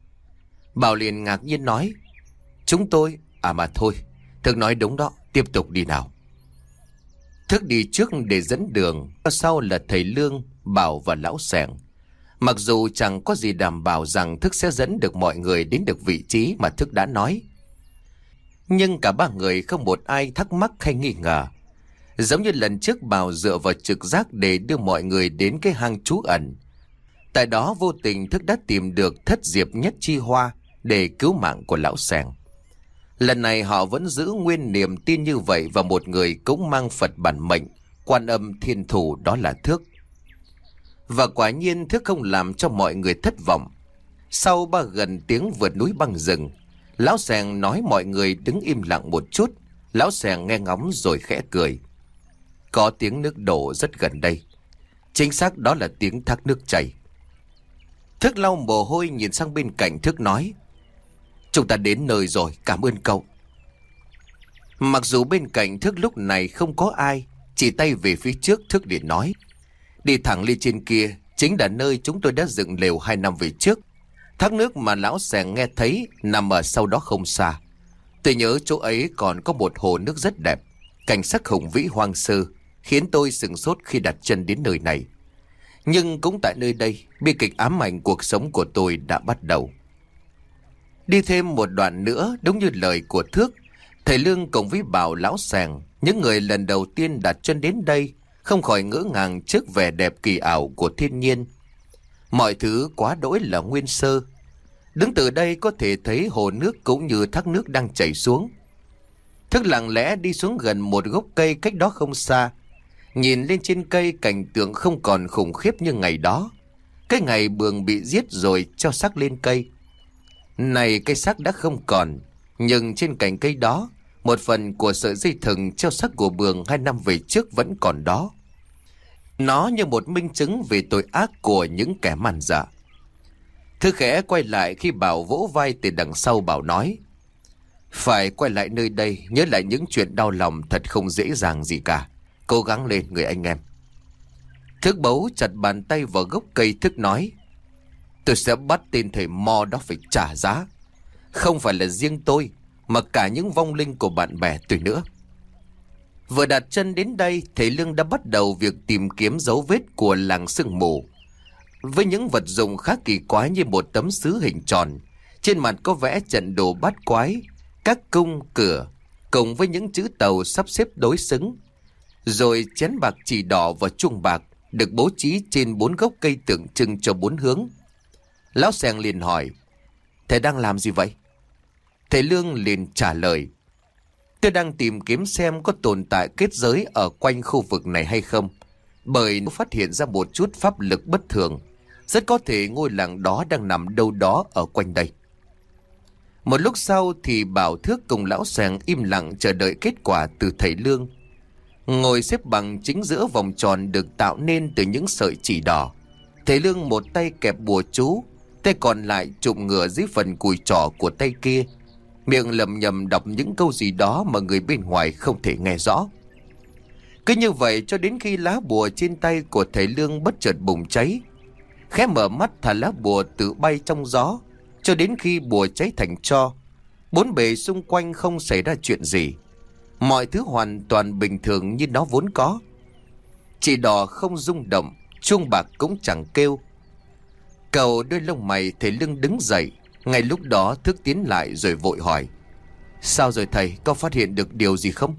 Bảo liền ngạc nhiên nói: Chúng tôi, à mà thôi, Thức nói đúng đó, tiếp tục đi nào. Thức đi trước để dẫn đường, sau là thầy Lương, Bảo và lão Sẻng. Mặc dù chẳng có gì đảm bảo rằng Thức sẽ dẫn được mọi người đến được vị trí mà Thức đã nói, nhưng cả ba người không một ai thắc mắc hay nghi ngờ. Giống như lần trước Bảo dựa vào trực giác để đưa mọi người đến cái hang trú ẩn. Tại đó vô tình Thức đã tìm được thất diệp nhất chi hoa để cứu mạng của lão Sẻng. Lần này họ vẫn giữ nguyên niềm tin như vậy vào một người cũng mang Phật bản mệnh, Quan Âm Thiên Thủ, đó là Thước. Và quả nhiên Thước không làm cho mọi người thất vọng. Sau gần tiếng vượt núi băng rừng, lão Sẻng nói mọi người đứng im lặng một chút. Lão Sẻng nghe ngóng rồi khẽ cười. Có tiếng nước đổ rất gần đây. Chính xác đó là tiếng thác nước chảy. Thước lau mồ hôi nhìn sang bên cạnh. Thước nói: Chúng ta đến nơi rồi, cảm ơn cậu. Mặc dù bên cạnh Thước lúc này không có ai, chỉ tay về phía trước, Thước liền nói: Đi thẳng lên trên kia chính là nơi chúng tôi đã dựng lều 2 năm về trước. Thác nước mà lão Sẻng nghe thấy nằm ở sau đó không xa. Tôi nhớ chỗ ấy còn có một hồ nước rất đẹp, cảnh sắc hùng vĩ hoang sơ, khiến tôi sửng sốt khi đặt chân đến nơi này. Nhưng cũng tại nơi đây, bi kịch ám ảnh cuộc sống của tôi đã bắt đầu. Đi thêm một đoạn nữa, đúng như lời của Thước, thầy Lương cùng với Bảo, lão Sẻng, những người lần đầu tiên đặt chân đến đây, không khỏi ngỡ ngàng trước vẻ đẹp kỳ ảo của thiên nhiên. Mọi thứ quá đỗi là nguyên sơ. Đứng từ đây có thể thấy hồ nước cũng như thác nước đang chảy xuống. Thức lặng lẽ đi xuống gần một gốc cây cách đó không xa. Nhìn lên trên cây, cảnh tượng không còn khủng khiếp như ngày đó. Cái ngày Bường bị giết rồi cho xác lên cây. Này cây xác đã không còn, nhưng trên cành cây đó, một phần của sợi dây thừng treo xác của Bường 2 năm về trước vẫn còn đó. Nó như một minh chứng về tội ác của những kẻ man dợ. Thư khẽ quay lại khi Bảo vỗ vai từ đằng sau. Bảo nói: Phải quay lại nơi đây, nhớ lại những chuyện đau lòng thật không dễ dàng gì cả. Cố gắng lên người anh em. Thức bấu chặt bàn tay vào gốc cây. Thức nói: Tôi sẽ bắt tên thầy Mo đó phải trả giá. Không phải là riêng tôi, mà cả những vong linh của bạn bè tôi nữa. Vừa đặt chân đến đây, thầy Lương đã bắt đầu việc tìm kiếm dấu vết của làng sương mù. Với những vật dụng khá kỳ quái như một tấm sứ hình tròn, trên mặt có vẽ trận đồ bát quái, các cung, cửa, cùng với những chữ tàu sắp xếp đối xứng. Rồi chén bạc chỉ đỏ và chuông bạc được bố trí trên 4 gốc cây tượng trưng cho 4 hướng. Lão Sẻng liền hỏi: Thầy đang làm gì vậy? Thầy Lương liền trả lời: Tôi đang tìm kiếm xem có tồn tại kết giới ở quanh khu vực này hay không. Bởi nó phát hiện ra một chút pháp lực bất thường. Rất có thể ngôi làng đó đang nằm đâu đó ở quanh đây. Một lúc sau thì Bảo, Thước cùng lão Sẻng im lặng chờ đợi kết quả từ thầy Lương. Ngồi xếp bằng chính giữa vòng tròn được tạo nên từ những sợi chỉ đỏ, thầy Lương một tay kẹp bùa chú, tay còn lại chụm ngửa dưới phần cùi trỏ của tay kia, miệng lẩm nhẩm đọc những câu gì đó mà người bên ngoài không thể nghe rõ. Cứ như vậy cho đến khi lá bùa trên tay của thầy Lương bất chợt bùng cháy. Khẽ mở mắt thả lá bùa tự bay trong gió, cho đến khi bùa cháy thành tro. Bốn bề xung quanh không xảy ra chuyện gì. Mọi thứ hoàn toàn bình thường như nó vốn có. Chỉ đỏ không rung động, chuông bạc cũng chẳng kêu. Cậu đôi lông mày, thầy Lương đứng dậy. Ngay lúc đó Thức tiến lại rồi vội hỏi: Sao rồi thầy, có phát hiện được điều gì không?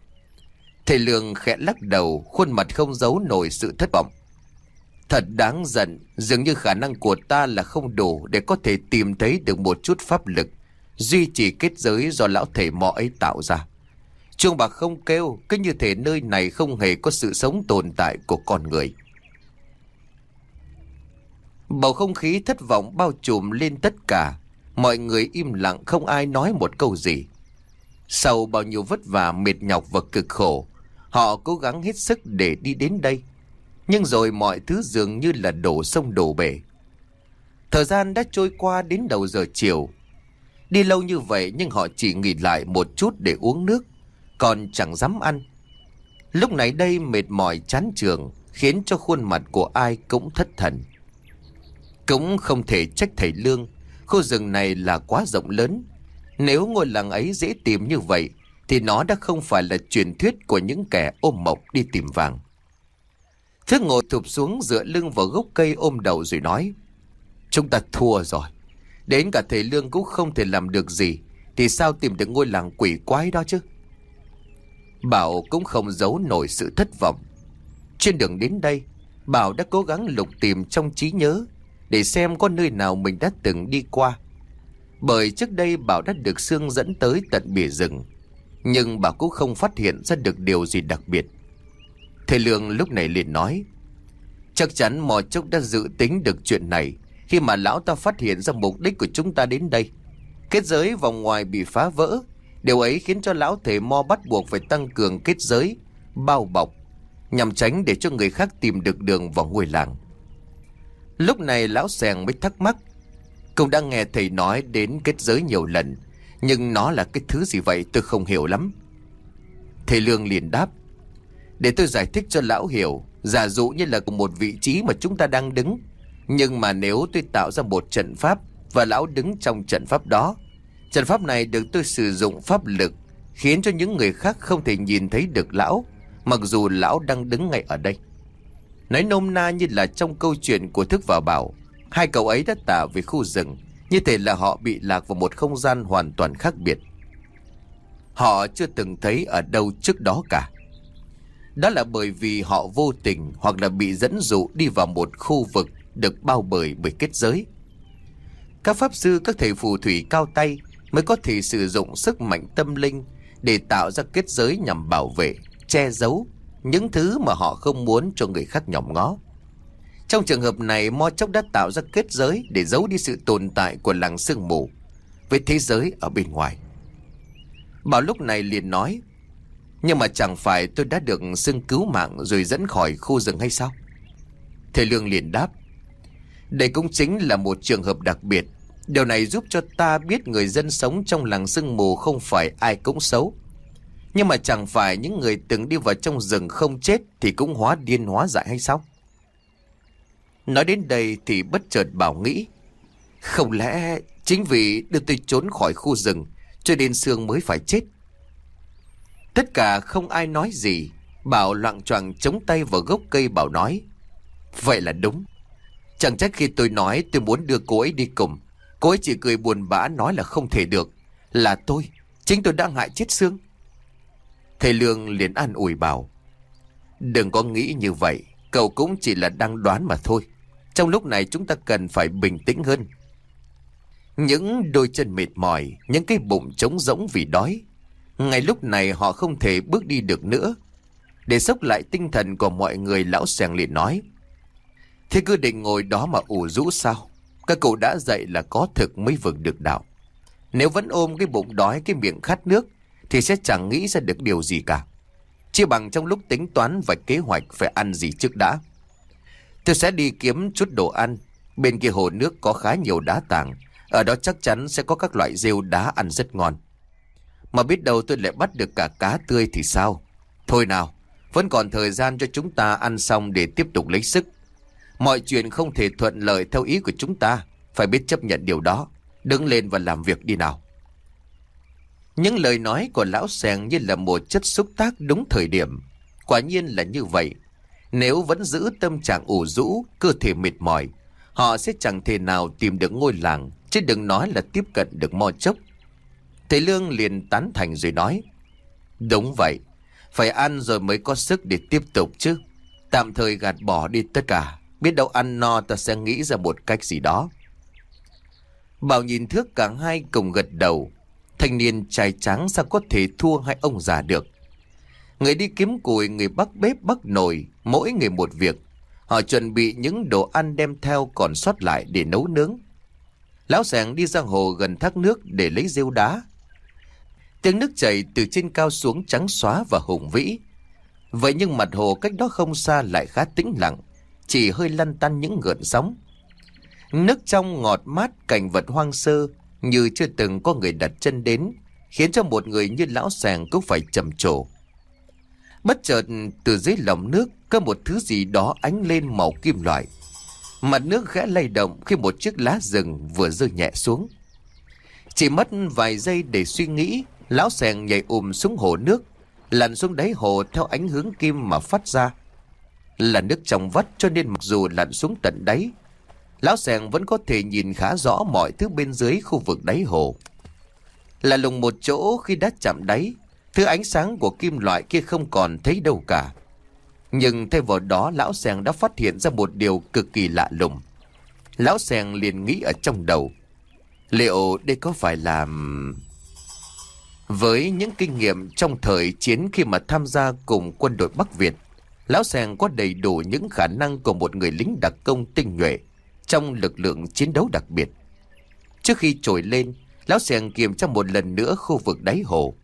Thầy Lương khẽ lắc đầu, khuôn mặt không giấu nổi sự thất vọng. Thật đáng giận, dường như khả năng của ta là không đủ để có thể tìm thấy được một chút pháp lực duy trì kết giới do lão thầy Mo ấy tạo ra. Chuông bạc không kêu, cứ như thể nơi này không hề có sự sống tồn tại của con người. Bầu không khí thất vọng bao trùm lên tất cả. Mọi người im lặng, không ai nói một câu gì. Sau bao nhiêu vất vả, mệt nhọc và cực khổ, họ cố gắng hết sức để đi đến đây. Nhưng rồi mọi thứ dường như là đổ sông đổ bể. Thời gian đã trôi qua đến đầu giờ chiều. Đi lâu như vậy nhưng họ chỉ nghỉ lại một chút để uống nước, còn chẳng dám ăn. Lúc này đây mệt mỏi chán chường khiến cho khuôn mặt của ai cũng thất thần. Cũng không thể trách thầy Lương, Khu rừng này là quá rộng lớn. Nếu ngôi làng ấy dễ tìm như vậy thì nó đã không phải là truyền thuyết của những kẻ ôm mộc đi tìm vàng. Thước ngồi thụp xuống dựa lưng vào gốc cây ôm đầu rồi nói: Chúng ta thua rồi. Đến cả thầy Lương cũng không thể làm được gì, thì sao tìm được ngôi làng quỷ quái đó chứ? Bảo cũng không giấu nổi sự thất vọng. Trên đường đến đây, Bảo đã cố gắng lục tìm trong trí nhớ để xem có nơi nào mình đã từng đi qua. Bởi trước đây Bảo đã được Sương dẫn tới tận bìa rừng, nhưng Bảo cũng không phát hiện ra được điều gì đặc biệt. Thầy Lương lúc này liền nói: Chắc chắn Mò Chốc đã dự tính được chuyện này khi mà lão ta phát hiện ra mục đích của chúng ta đến đây. Kết giới vòng ngoài bị phá vỡ. Điều ấy khiến cho lão thầy Mo bắt buộc phải tăng cường kết giới bao bọc, nhằm tránh để cho người khác tìm được đường vào ngôi làng. Lúc này lão Sèng mới thắc mắc: Cũng đã nghe thầy nói đến kết giới nhiều lần, nhưng nó là cái thứ gì vậy tôi không hiểu lắm. Thầy Lương liền đáp: Để tôi giải thích cho lão hiểu. Giả dụ như là một vị trí mà chúng ta đang đứng, nhưng mà nếu tôi tạo ra một trận pháp và lão đứng trong trận pháp đó, trận pháp này được tôi sử dụng pháp lực khiến cho những người khác không thể nhìn thấy được lão, mặc dù lão đang đứng ngay ở đây. Nói nôm na như là trong câu chuyện của Thức và Bảo, hai cậu ấy đã tả về khu rừng, như thể là họ bị lạc vào một không gian hoàn toàn khác biệt. Họ chưa từng thấy ở đâu trước đó cả. Đó là bởi vì họ vô tình hoặc là bị dẫn dụ đi vào một khu vực được bao bởi kết giới. Các pháp sư, các thầy phù thủy cao tay mới có thể sử dụng sức mạnh tâm linh để tạo ra kết giới nhằm bảo vệ, che giấu những thứ mà họ không muốn cho người khác nhòm ngó. Trong trường hợp này, Mo Chốc đã tạo ra kết giới để giấu đi sự tồn tại của làng sương mù với thế giới ở bên ngoài. Bảo lúc này liền nói: Nhưng mà chẳng phải tôi đã được Sương cứu mạng rồi dẫn khỏi khu rừng hay sao? Thầy Lương liền đáp: Đây cũng chính là một trường hợp đặc biệt. Điều này giúp cho ta biết người dân sống trong làng sương mù không phải ai cũng xấu. Nhưng mà chẳng phải những người từng đi vào trong rừng không chết thì cũng hóa điên hóa dại hay sao? Nói đến đây thì bất chợt Bảo nghĩ: Không lẽ chính vì đưa tôi trốn khỏi khu rừng cho nên Sương mới phải chết? Tất cả không ai nói gì. Bảo loạng choạng chống tay vào gốc cây. Bảo nói: Vậy là đúng. Chẳng trách khi tôi nói tôi muốn đưa cô ấy đi cùng, cô ấy chỉ cười buồn bã nói là không thể được. Là chính tôi đã hại chết Sương. Thầy Lương liền an ủi Bảo: Đừng có nghĩ như vậy, cậu cũng chỉ là đang đoán mà thôi. Trong lúc này chúng ta cần phải bình tĩnh hơn. Những đôi chân mệt mỏi, những cái bụng trống rỗng vì đói, ngay lúc này họ không thể bước đi được nữa. Để xốc lại tinh thần của mọi người, lão Sèng liền nói: Thế cứ định ngồi đó mà ủ rũ sao? Các cậu đã dạy là có thực mới vừng được đạo. Nếu vẫn ôm cái bụng đói, cái miệng khát nước thì sẽ chẳng nghĩ ra được điều gì cả. Chỉ bằng trong lúc tính toán và kế hoạch phải ăn gì trước đã. Tôi sẽ đi kiếm chút đồ ăn. Bên kia hồ nước có khá nhiều đá tảng, ở đó chắc chắn sẽ có các loại rêu đá ăn rất ngon. Mà biết đâu tôi lại bắt được cả cá tươi thì sao? Thôi nào, vẫn còn thời gian cho chúng ta ăn xong để tiếp tục lấy sức. Mọi chuyện không thể thuận lợi theo ý của chúng ta, phải biết chấp nhận điều đó. Đứng lên và làm việc đi nào. Những lời nói của lão Sèng như là một chất xúc tác đúng thời điểm. Quả nhiên là như vậy. Nếu vẫn giữ tâm trạng ủ rũ, cơ thể mệt mỏi, họ sẽ chẳng thể nào tìm được ngôi làng, chứ đừng nói là tiếp cận được Mo Chốc. Thầy Lương liền tán thành rồi nói: Đúng vậy, phải ăn rồi mới có sức để tiếp tục chứ. Tạm thời gạt bỏ đi tất cả, biết đâu ăn no ta sẽ nghĩ ra một cách gì đó. Bảo nhìn Thước cả hai cùng gật đầu. Thanh niên trai tráng sao có thể thua hai ông già được. Người đi kiếm củi, người bắc bếp bắc nồi, mỗi người một việc. Họ chuẩn bị những đồ ăn đem theo còn sót lại để nấu nướng. Lão Sèng đi ra hồ gần thác nước để lấy rêu đá. Tiếng nước chảy từ trên cao xuống trắng xóa và hùng vĩ. Vậy nhưng mặt hồ cách đó không xa lại khá tĩnh lặng, chỉ hơi lăn tăn những gợn sóng. Nước trong ngọt mát, cảnh vật hoang sơ như chưa từng có người đặt chân đến, khiến cho một người như lão Sèng cũng phải trầm trồ. Bất chợt từ dưới lòng nước có một thứ gì đó ánh lên màu kim loại. Mặt nước khẽ lay động khi một chiếc lá rừng vừa rơi nhẹ xuống. Chỉ mất vài giây để suy nghĩ, lão Sẻng nhảy xuống hồ nước, lặn xuống đáy hồ theo ánh hướng kim mà phát ra. Là nước trong vắt cho nên mặc dù lặn xuống tận đáy, lão Sẻng vẫn có thể nhìn khá rõ mọi thứ bên dưới khu vực đáy hồ. Là lùng một chỗ khi đã chạm đáy, thứ ánh sáng của kim loại kia không còn thấy đâu cả. Nhưng thay vào đó, lão Sẻng đã phát hiện ra một điều cực kỳ lạ lùng. Lão Sẻng liền nghĩ ở trong đầu, liệu đây có phải là... Với những kinh nghiệm trong thời chiến khi mà tham gia cùng quân đội Bắc Việt, lão Sẻng có đầy đủ những khả năng của một người lính đặc công tinh nhuệ trong lực lượng chiến đấu đặc biệt. Trước khi trồi lên, lão Sẻng kiểm tra một lần nữa khu vực đáy hồ.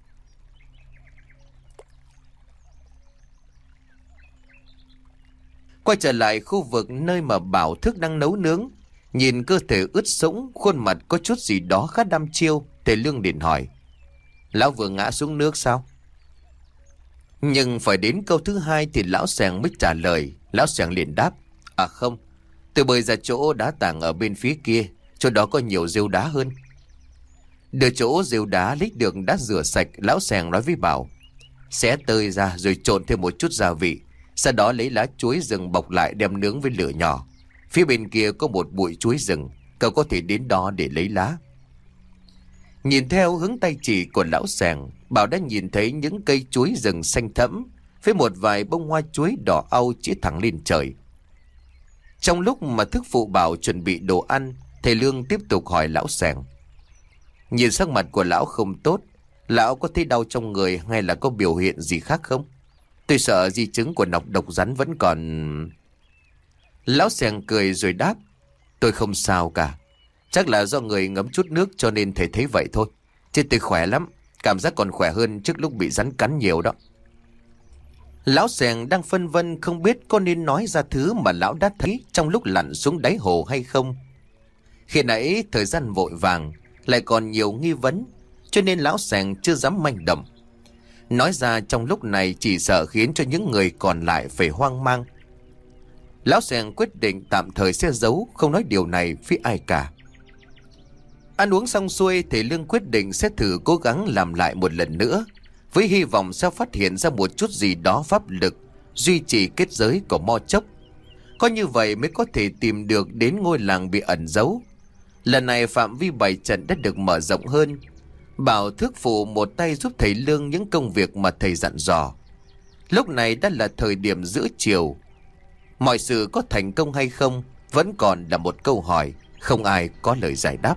Quay trở lại khu vực nơi mà Bảo Thức đang nấu nướng, nhìn cơ thể ướt sũng, khuôn mặt có chút gì đó khá đăm chiêu, Thầy Lương liền hỏi: Lão vừa ngã xuống nước sao? Nhưng phải đến câu thứ hai thì lão Sẻng mới trả lời. Lão Sẻng liền đáp: À không, tôi bơi ra chỗ đá tảng ở bên phía kia, chỗ đó có nhiều rêu đá hơn. Đưa chỗ rêu đá lấy được đá rửa sạch, lão Sẻng nói với Bảo: Xé tơi ra rồi trộn thêm một chút gia vị, sau đó lấy lá chuối rừng bọc lại đem nướng với lửa nhỏ. Phía bên kia có một bụi chuối rừng, cậu có thể đến đó để lấy lá. Nhìn theo hướng tay chỉ của lão Sẻng, Bảo đã nhìn thấy những cây chuối rừng xanh thẫm với một vài bông hoa chuối đỏ au chĩa thẳng lên trời. Trong lúc mà thức phụ Bảo chuẩn bị đồ ăn, thầy Lương tiếp tục hỏi lão Sẻng: Nhìn sắc mặt của lão không tốt, lão có thấy đau trong người hay là có biểu hiện gì khác không? Tôi sợ di chứng của nọc độc rắn vẫn còn... Lão Sẻng cười rồi đáp: Tôi không sao cả. Chắc là do người ngấm chút nước cho nên thầy thấy vậy thôi. Chứ tôi khỏe lắm, cảm giác còn khỏe hơn trước lúc bị rắn cắn nhiều đó. Lão Sẻng đang phân vân không biết có nên nói ra thứ mà lão đã thấy trong lúc lặn xuống đáy hồ hay không. Khi nãy thời gian vội vàng, lại còn nhiều nghi vấn, cho nên lão Sẻng chưa dám manh động. Nói ra trong lúc này chỉ sợ khiến cho những người còn lại phải hoang mang. Lão Sẻng quyết định tạm thời sẽ giấu, không nói điều này với ai cả. Ăn uống xong xuôi, thầy Lương quyết định sẽ thử cố gắng làm lại một lần nữa, với hy vọng sẽ phát hiện ra một chút gì đó pháp lực duy trì kết giới của Mo Chốc. Có như vậy mới có thể tìm được đến ngôi làng bị ẩn giấu. Lần này phạm vi bày trận đã được mở rộng hơn. Bảo Thức phụ một tay giúp thầy Lương những công việc mà thầy dặn dò. Lúc này đã là thời điểm giữa chiều. Mọi sự có thành công hay không vẫn còn là một câu hỏi, không ai có lời giải đáp.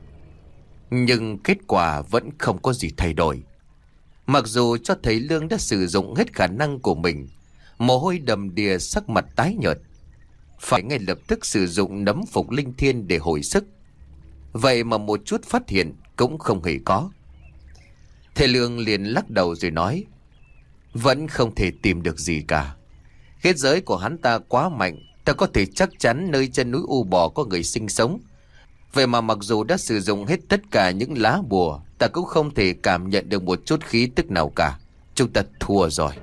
Nhưng kết quả vẫn không có gì thay đổi. Mặc dù cho thầy Lương đã sử dụng hết khả năng của mình, mồ hôi đầm đìa, sắc mặt tái nhợt, phải ngay lập tức sử dụng nấm phục linh thiên để hồi sức. Vậy mà một chút phát hiện cũng không hề có. Thầy Lương liền lắc đầu rồi nói: Vẫn không thể tìm được gì cả. Kết giới của hắn ta quá mạnh, ta có thể chắc chắn nơi chân núi U Bò có người sinh sống. Vậy mà mặc dù đã sử dụng hết tất cả những lá bùa, ta cũng không thể cảm nhận được một chút khí tức nào cả. Chúng ta thua rồi.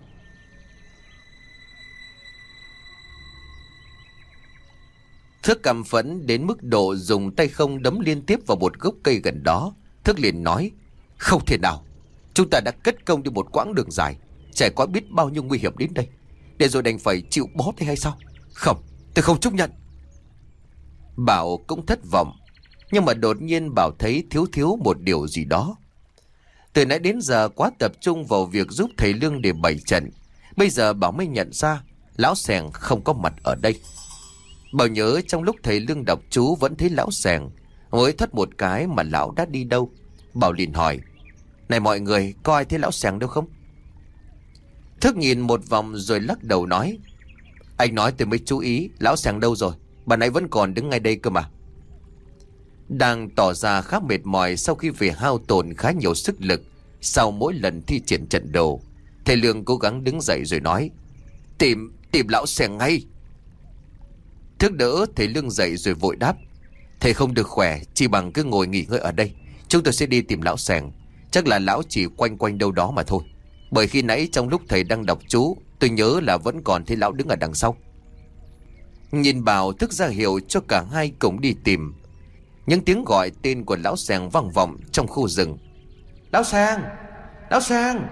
Thức cảm phẫn đến mức độ dùng tay không đấm liên tiếp vào một gốc cây gần đó. Thức liền nói: Không thể nào, chúng ta đã cất công đi một quãng đường dài, trải qua biết bao nhiêu nguy hiểm đến đây, để rồi đành phải chịu bó tay hay sao? Không, tôi không chấp nhận. Bảo cũng thất vọng, nhưng mà đột nhiên Bảo thấy thiếu một điều gì đó. Từ nãy đến giờ quá tập trung vào việc giúp thầy Lương để bày trận, bây giờ Bảo mới nhận ra lão Sẻng không có mặt ở đây. Bảo nhớ trong lúc thầy Lương đọc chú vẫn thấy lão Sẻng, mới thoát một cái mà lão đã đi đâu. Bảo liền hỏi: Này mọi người, có ai thấy lão Sẻng đâu không? Thức nhìn một vòng rồi lắc đầu nói: Anh nói tôi mới chú ý, lão Sẻng đâu rồi? Bà nãy vẫn còn đứng ngay đây cơ mà. Đang tỏ ra khá mệt mỏi sau khi phải hao tổn khá nhiều sức lực sau mỗi lần thi triển trận đồ, thầy Lương cố gắng đứng dậy rồi nói: Tìm lão Sẻng ngay. Thức đỡ thầy Lương dậy rồi vội đáp: Thầy không được khỏe, chỉ bằng cứ ngồi nghỉ ngơi ở đây. Chúng tôi sẽ đi tìm lão Sẻng. Chắc là lão chỉ quanh quanh đâu đó mà thôi. Bởi khi nãy trong lúc thầy đang đọc chú, tôi nhớ là vẫn còn thấy lão đứng ở đằng sau. Nhìn Bảo, Thức ra hiệu cho cả hai cùng đi tìm. Những tiếng gọi tên của lão Sàng vang vọng trong khu rừng. Lão Sàng! Lão Sàng!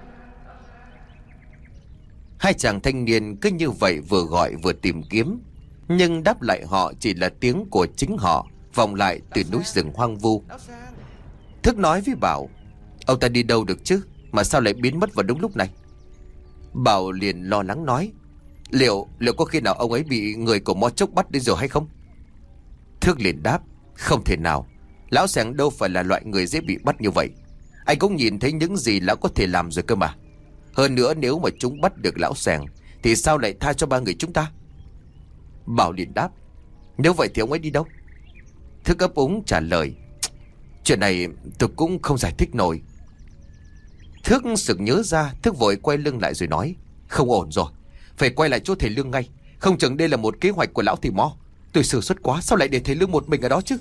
Hai chàng thanh niên cứ như vậy vừa gọi vừa tìm kiếm, nhưng đáp lại họ chỉ là tiếng của chính họ vọng lại từ núi rừng hoang vu. Thức nói với Bảo: ông ta đi đâu được chứ, mà sao lại biến mất vào đúng lúc này? Bảo liền lo lắng nói: Liệu có khi nào ông ấy bị người của Mo Chốc bắt đi rồi hay không? Thức liền đáp: không thể nào. Lão Sàng đâu phải là loại người dễ bị bắt như vậy. Anh cũng nhìn thấy những gì lão có thể làm rồi cơ mà. Hơn nữa, nếu mà chúng bắt được lão Sàng thì sao lại tha cho ba người chúng ta? Bảo liền đáp: nếu vậy thì ông ấy đi đâu? Thức ấp úng trả lời: chuyện này tôi cũng không giải thích nổi. Thức sực nhớ ra, Thức vội quay lưng lại rồi nói: không ổn rồi, phải quay lại chỗ thầy Lương ngay. Không chừng đây là một kế hoạch của lão thầy Mo. Tôi sơ suất quá, sao lại để thầy Lương một mình ở đó chứ?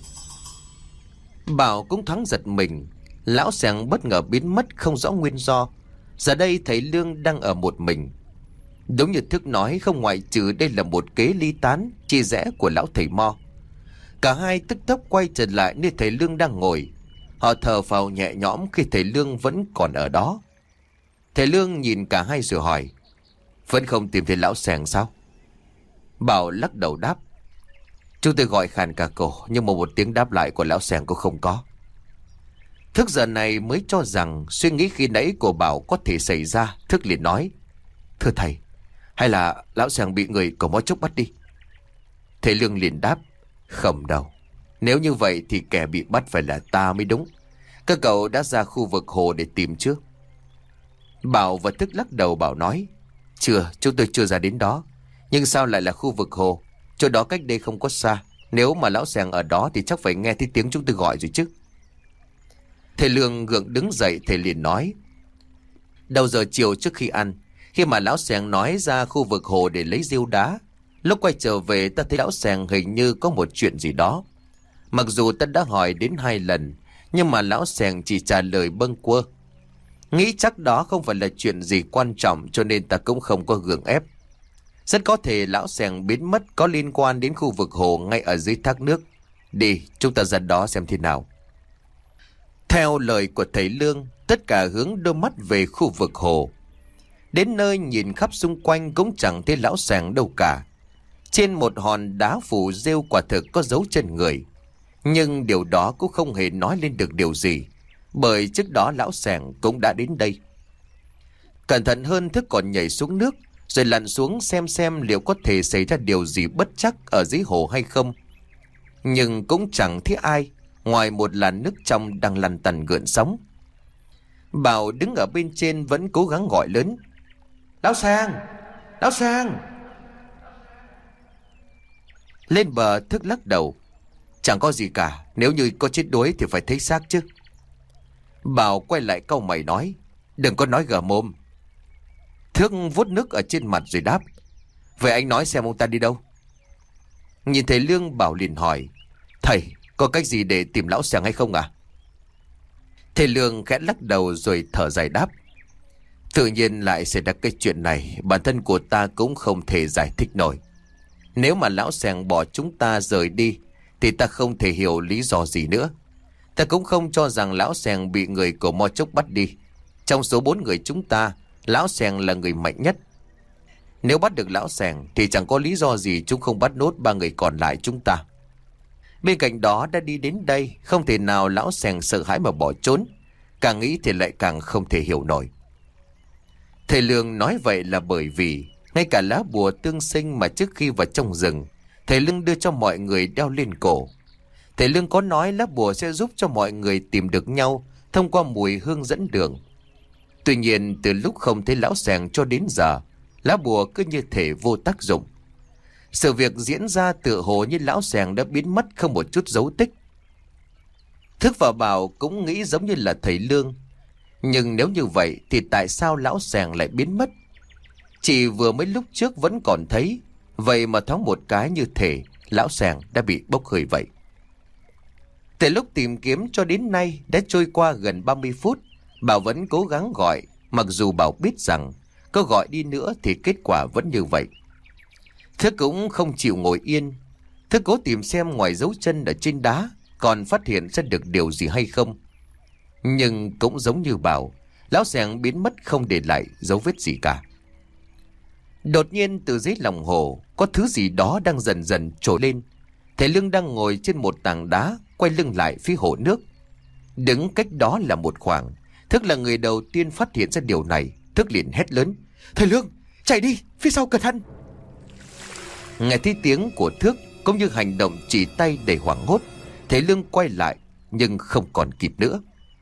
Bảo cũng thoáng giật mình. Lão Sàng bất ngờ biến mất không rõ nguyên do. Giờ đây thầy Lương đang ở một mình. Đúng như Thức nói, không ngoại trừ đây là một kế ly tán chia rẽ của lão thầy Mo. Cả hai tức tốc quay trở lại nơi thầy Lương đang ngồi. Họ thở phào nhẹ nhõm khi thầy Lương vẫn còn ở đó. Thầy Lương nhìn cả hai rồi hỏi: vẫn không tìm thấy lão Sàng sao? Bảo lắc đầu đáp: chúng tôi gọi khàn cả cổ, nhưng mà một tiếng đáp lại của lão Sàng cũng không có. Thức giờ này mới cho rằng suy nghĩ khi nãy của Bảo có thể xảy ra. Thức liền nói: thưa thầy, hay là lão Sàng bị người của Mo Chốc bắt đi? Thầy Lương liền đáp: không đâu. Nếu như vậy thì kẻ bị bắt phải là ta mới đúng. Các cậu đã ra khu vực hồ để tìm chưa? Bảo và Thức lắc đầu. Bảo nói: chưa, chúng tôi chưa ra đến đó. Nhưng sao lại là khu vực hồ? Chỗ đó cách đây không có xa. Nếu mà lão Sàng ở đó thì chắc phải nghe thấy tiếng chúng tôi gọi rồi chứ. Thầy Lương gượng đứng dậy. Thầy liền nói: đầu giờ chiều trước khi ăn, khi mà lão Sàng nói ra khu vực hồ để lấy rêu đá, lúc quay trở về ta thấy lão Sàng hình như có một chuyện gì đó. Mặc dù ta đã hỏi đến 2 lần, nhưng mà lão Sàng chỉ trả lời bâng quơ. Nghĩ chắc đó không phải là chuyện gì quan trọng, cho nên ta cũng không có gượng ép. Rất có thể lão Sàng biến mất có liên quan đến khu vực hồ ngay ở dưới thác nước. Đi, chúng ta ra đó xem thế nào. Theo lời của thầy Lương, tất cả hướng đôi mắt về khu vực hồ. Đến nơi nhìn khắp xung quanh cũng chẳng thấy lão Sàng đâu cả. Trên một hòn đá phủ rêu quả thực có dấu chân người. Nhưng điều đó cũng không hề nói lên được điều gì, bởi trước đó lão Sàng cũng đã đến đây. Cẩn thận hơn, Thức còn nhảy xuống nước rồi lặn xuống xem liệu có thể xảy ra điều gì bất trắc ở dưới hồ hay không. Nhưng cũng chẳng thấy ai, ngoài một làn nước trong đang lăn tăn gợn sóng. Bảo đứng ở bên trên vẫn cố gắng gọi lớn: lão Sàng! Lão Sàng! Lên bờ, Thức lắc đầu: chẳng có gì cả, nếu như có chết đuối thì phải thấy xác chứ. Bảo quay lại cau mày nói: đừng có nói gở mồm. Thức vuốt nước ở trên mặt rồi đáp: vậy anh nói xem ông ta đi đâu? Nhìn thầy Lương, Bảo liền hỏi: thầy, có cách gì để tìm lão Sàng hay không à? Thầy Lương khẽ lắc đầu rồi thở dài đáp: tự nhiên lại xảy ra cái chuyện này, bản thân của ta cũng không thể giải thích nổi. Nếu mà lão Sàng bỏ chúng ta rời đi thì ta không thể hiểu lý do gì nữa. Ta cũng không cho rằng lão Sàng bị người của Mo Chốc bắt đi. Trong số 4 người chúng ta, lão Sàng là người mạnh nhất. Nếu bắt được lão Sàng thì chẳng có lý do gì chúng không bắt nốt 3 người còn lại chúng ta. Bên cạnh đó, đã đi đến đây, không thể nào lão Sàng sợ hãi mà bỏ trốn. Càng nghĩ thì lại càng không thể hiểu nổi. Thầy Lương nói vậy là bởi vì ngay cả lá bùa tương sinh mà trước khi vào trong rừng, thầy Lương đưa cho mọi người đeo lên cổ. Thầy Lương có nói lá bùa sẽ giúp cho mọi người tìm được nhau thông qua mùi hương dẫn đường. Tuy nhiên, từ lúc không thấy lão Sàng cho đến giờ, lá bùa cứ như thể vô tác dụng. Sự việc diễn ra tựa hồ như lão Sàng đã biến mất không một chút dấu tích. Thức và Bảo cũng nghĩ giống như là thầy Lương. Nhưng nếu như vậy thì tại sao lão Sàng lại biến mất? Chỉ vừa mấy lúc trước vẫn còn thấy, vậy mà thoáng một cái như thể lão Sàng đã bị bốc hơi vậy. Từ lúc tìm kiếm cho đến nay đã trôi qua gần 30 phút, Bảo vẫn cố gắng gọi, mặc dù Bảo biết rằng có gọi đi nữa thì kết quả vẫn như vậy. Thức cũng không chịu ngồi yên. Thức cố tìm xem ngoài dấu chân ở trên đá còn phát hiện ra được điều gì hay không. Nhưng cũng giống như Bảo, lão Sẻng biến mất không để lại dấu vết gì cả. Đột nhiên từ dưới lòng hồ có thứ gì đó đang dần dần trồi lên. Thầy Lương đang ngồi trên một tảng đá, quay lưng lại phía hồ nước. Đứng cách đó là một khoảng. Thức là người đầu tiên phát hiện ra điều này. Thức liền hét lớn: "Thầy Lương, chạy đi, phía sau cẩn thận!" Nghe thấy tiếng của Thức cũng như hành động chỉ tay đầy hoảng hốt, thầy Lương quay lại nhưng không còn kịp nữa.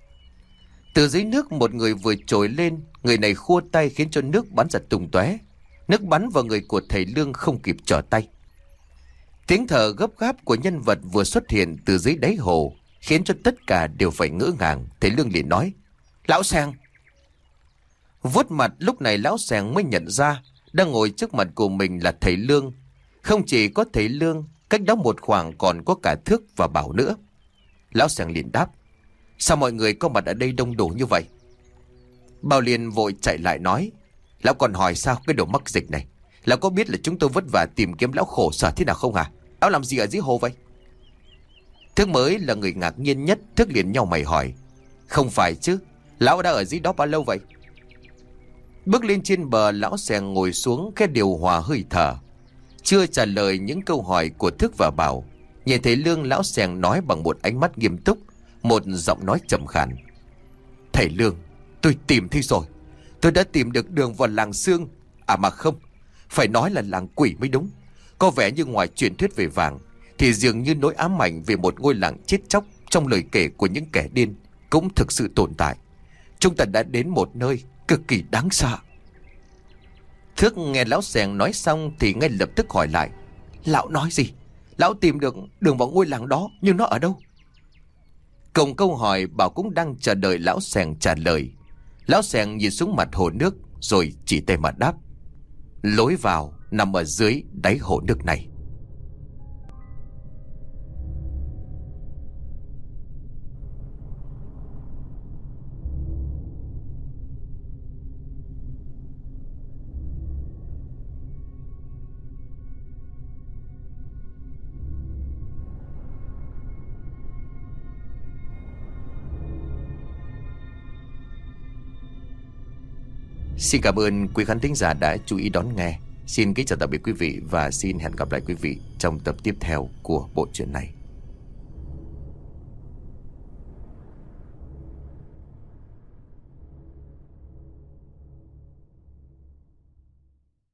Từ dưới nước một người vừa trồi lên. Người này khua tay khiến cho nước bắn ra tung tóe. Nước bắn vào người của thầy Lương không kịp trở tay. Tiếng thở gấp gáp của nhân vật vừa xuất hiện từ dưới đáy hồ khiến cho tất cả đều phải ngỡ ngàng. Thầy Lương liền nói: "Lão Sẻng!" Vuốt mặt, lúc này lão Sẻng mới nhận ra đang ngồi trước mặt của mình là thầy Lương. Không chỉ có thầy Lương, cách đó một khoảng còn có cả Thức và Bảo nữa. Lão Sẻng liền đáp: "Sao mọi người có mặt ở đây đông đủ như vậy?" Bảo liền vội chạy lại nói: "Lão còn hỏi sao cái đồ mắc dịch này? Lão có biết là chúng tôi vất vả tìm kiếm lão khổ sở thế nào không hả? Lão làm gì ở dưới hồ vậy?" Thức mới là người ngạc nhiên nhất. Thức liền nhau mày hỏi: "Không phải chứ, lão đã ở dưới đó bao lâu vậy?" Bước lên trên bờ, lão Sẻng ngồi xuống cái điều hòa hơi thở. Chưa trả lời những câu hỏi của Thức và Bảo, nhìn thấy Lương, lão Sẻng nói bằng một ánh mắt nghiêm túc, một giọng nói trầm khàn: "Thầy Lương, tôi tìm thấy rồi. Tôi đã tìm được đường vào làng Sương. À mà không, phải nói là làng quỷ mới đúng. Có vẻ như ngoài truyền thuyết về vàng thì dường như nỗi ám ảnh về một ngôi làng chết chóc trong lời kể của những kẻ điên cũng thực sự tồn tại. Chúng ta đã đến một nơi cực kỳ đáng sợ." Thức nghe lão Sẻng nói xong thì ngay lập tức hỏi lại: "Lão nói gì? Lão tìm được đường vào ngôi làng đó, nhưng nó ở đâu?" Cùng câu hỏi, Bảo cũng đang chờ đợi lão Sẻng trả lời. Lão Sẻng nhìn xuống mặt hồ nước rồi chỉ tay mà đáp: "Lối vào nằm ở dưới đáy hồ nước này." Xin cảm ơn quý khán thính giả đã chú ý đón nghe. Xin kính chào tạm biệt quý vị và xin hẹn gặp lại quý vị trong tập tiếp theo của bộ truyện này.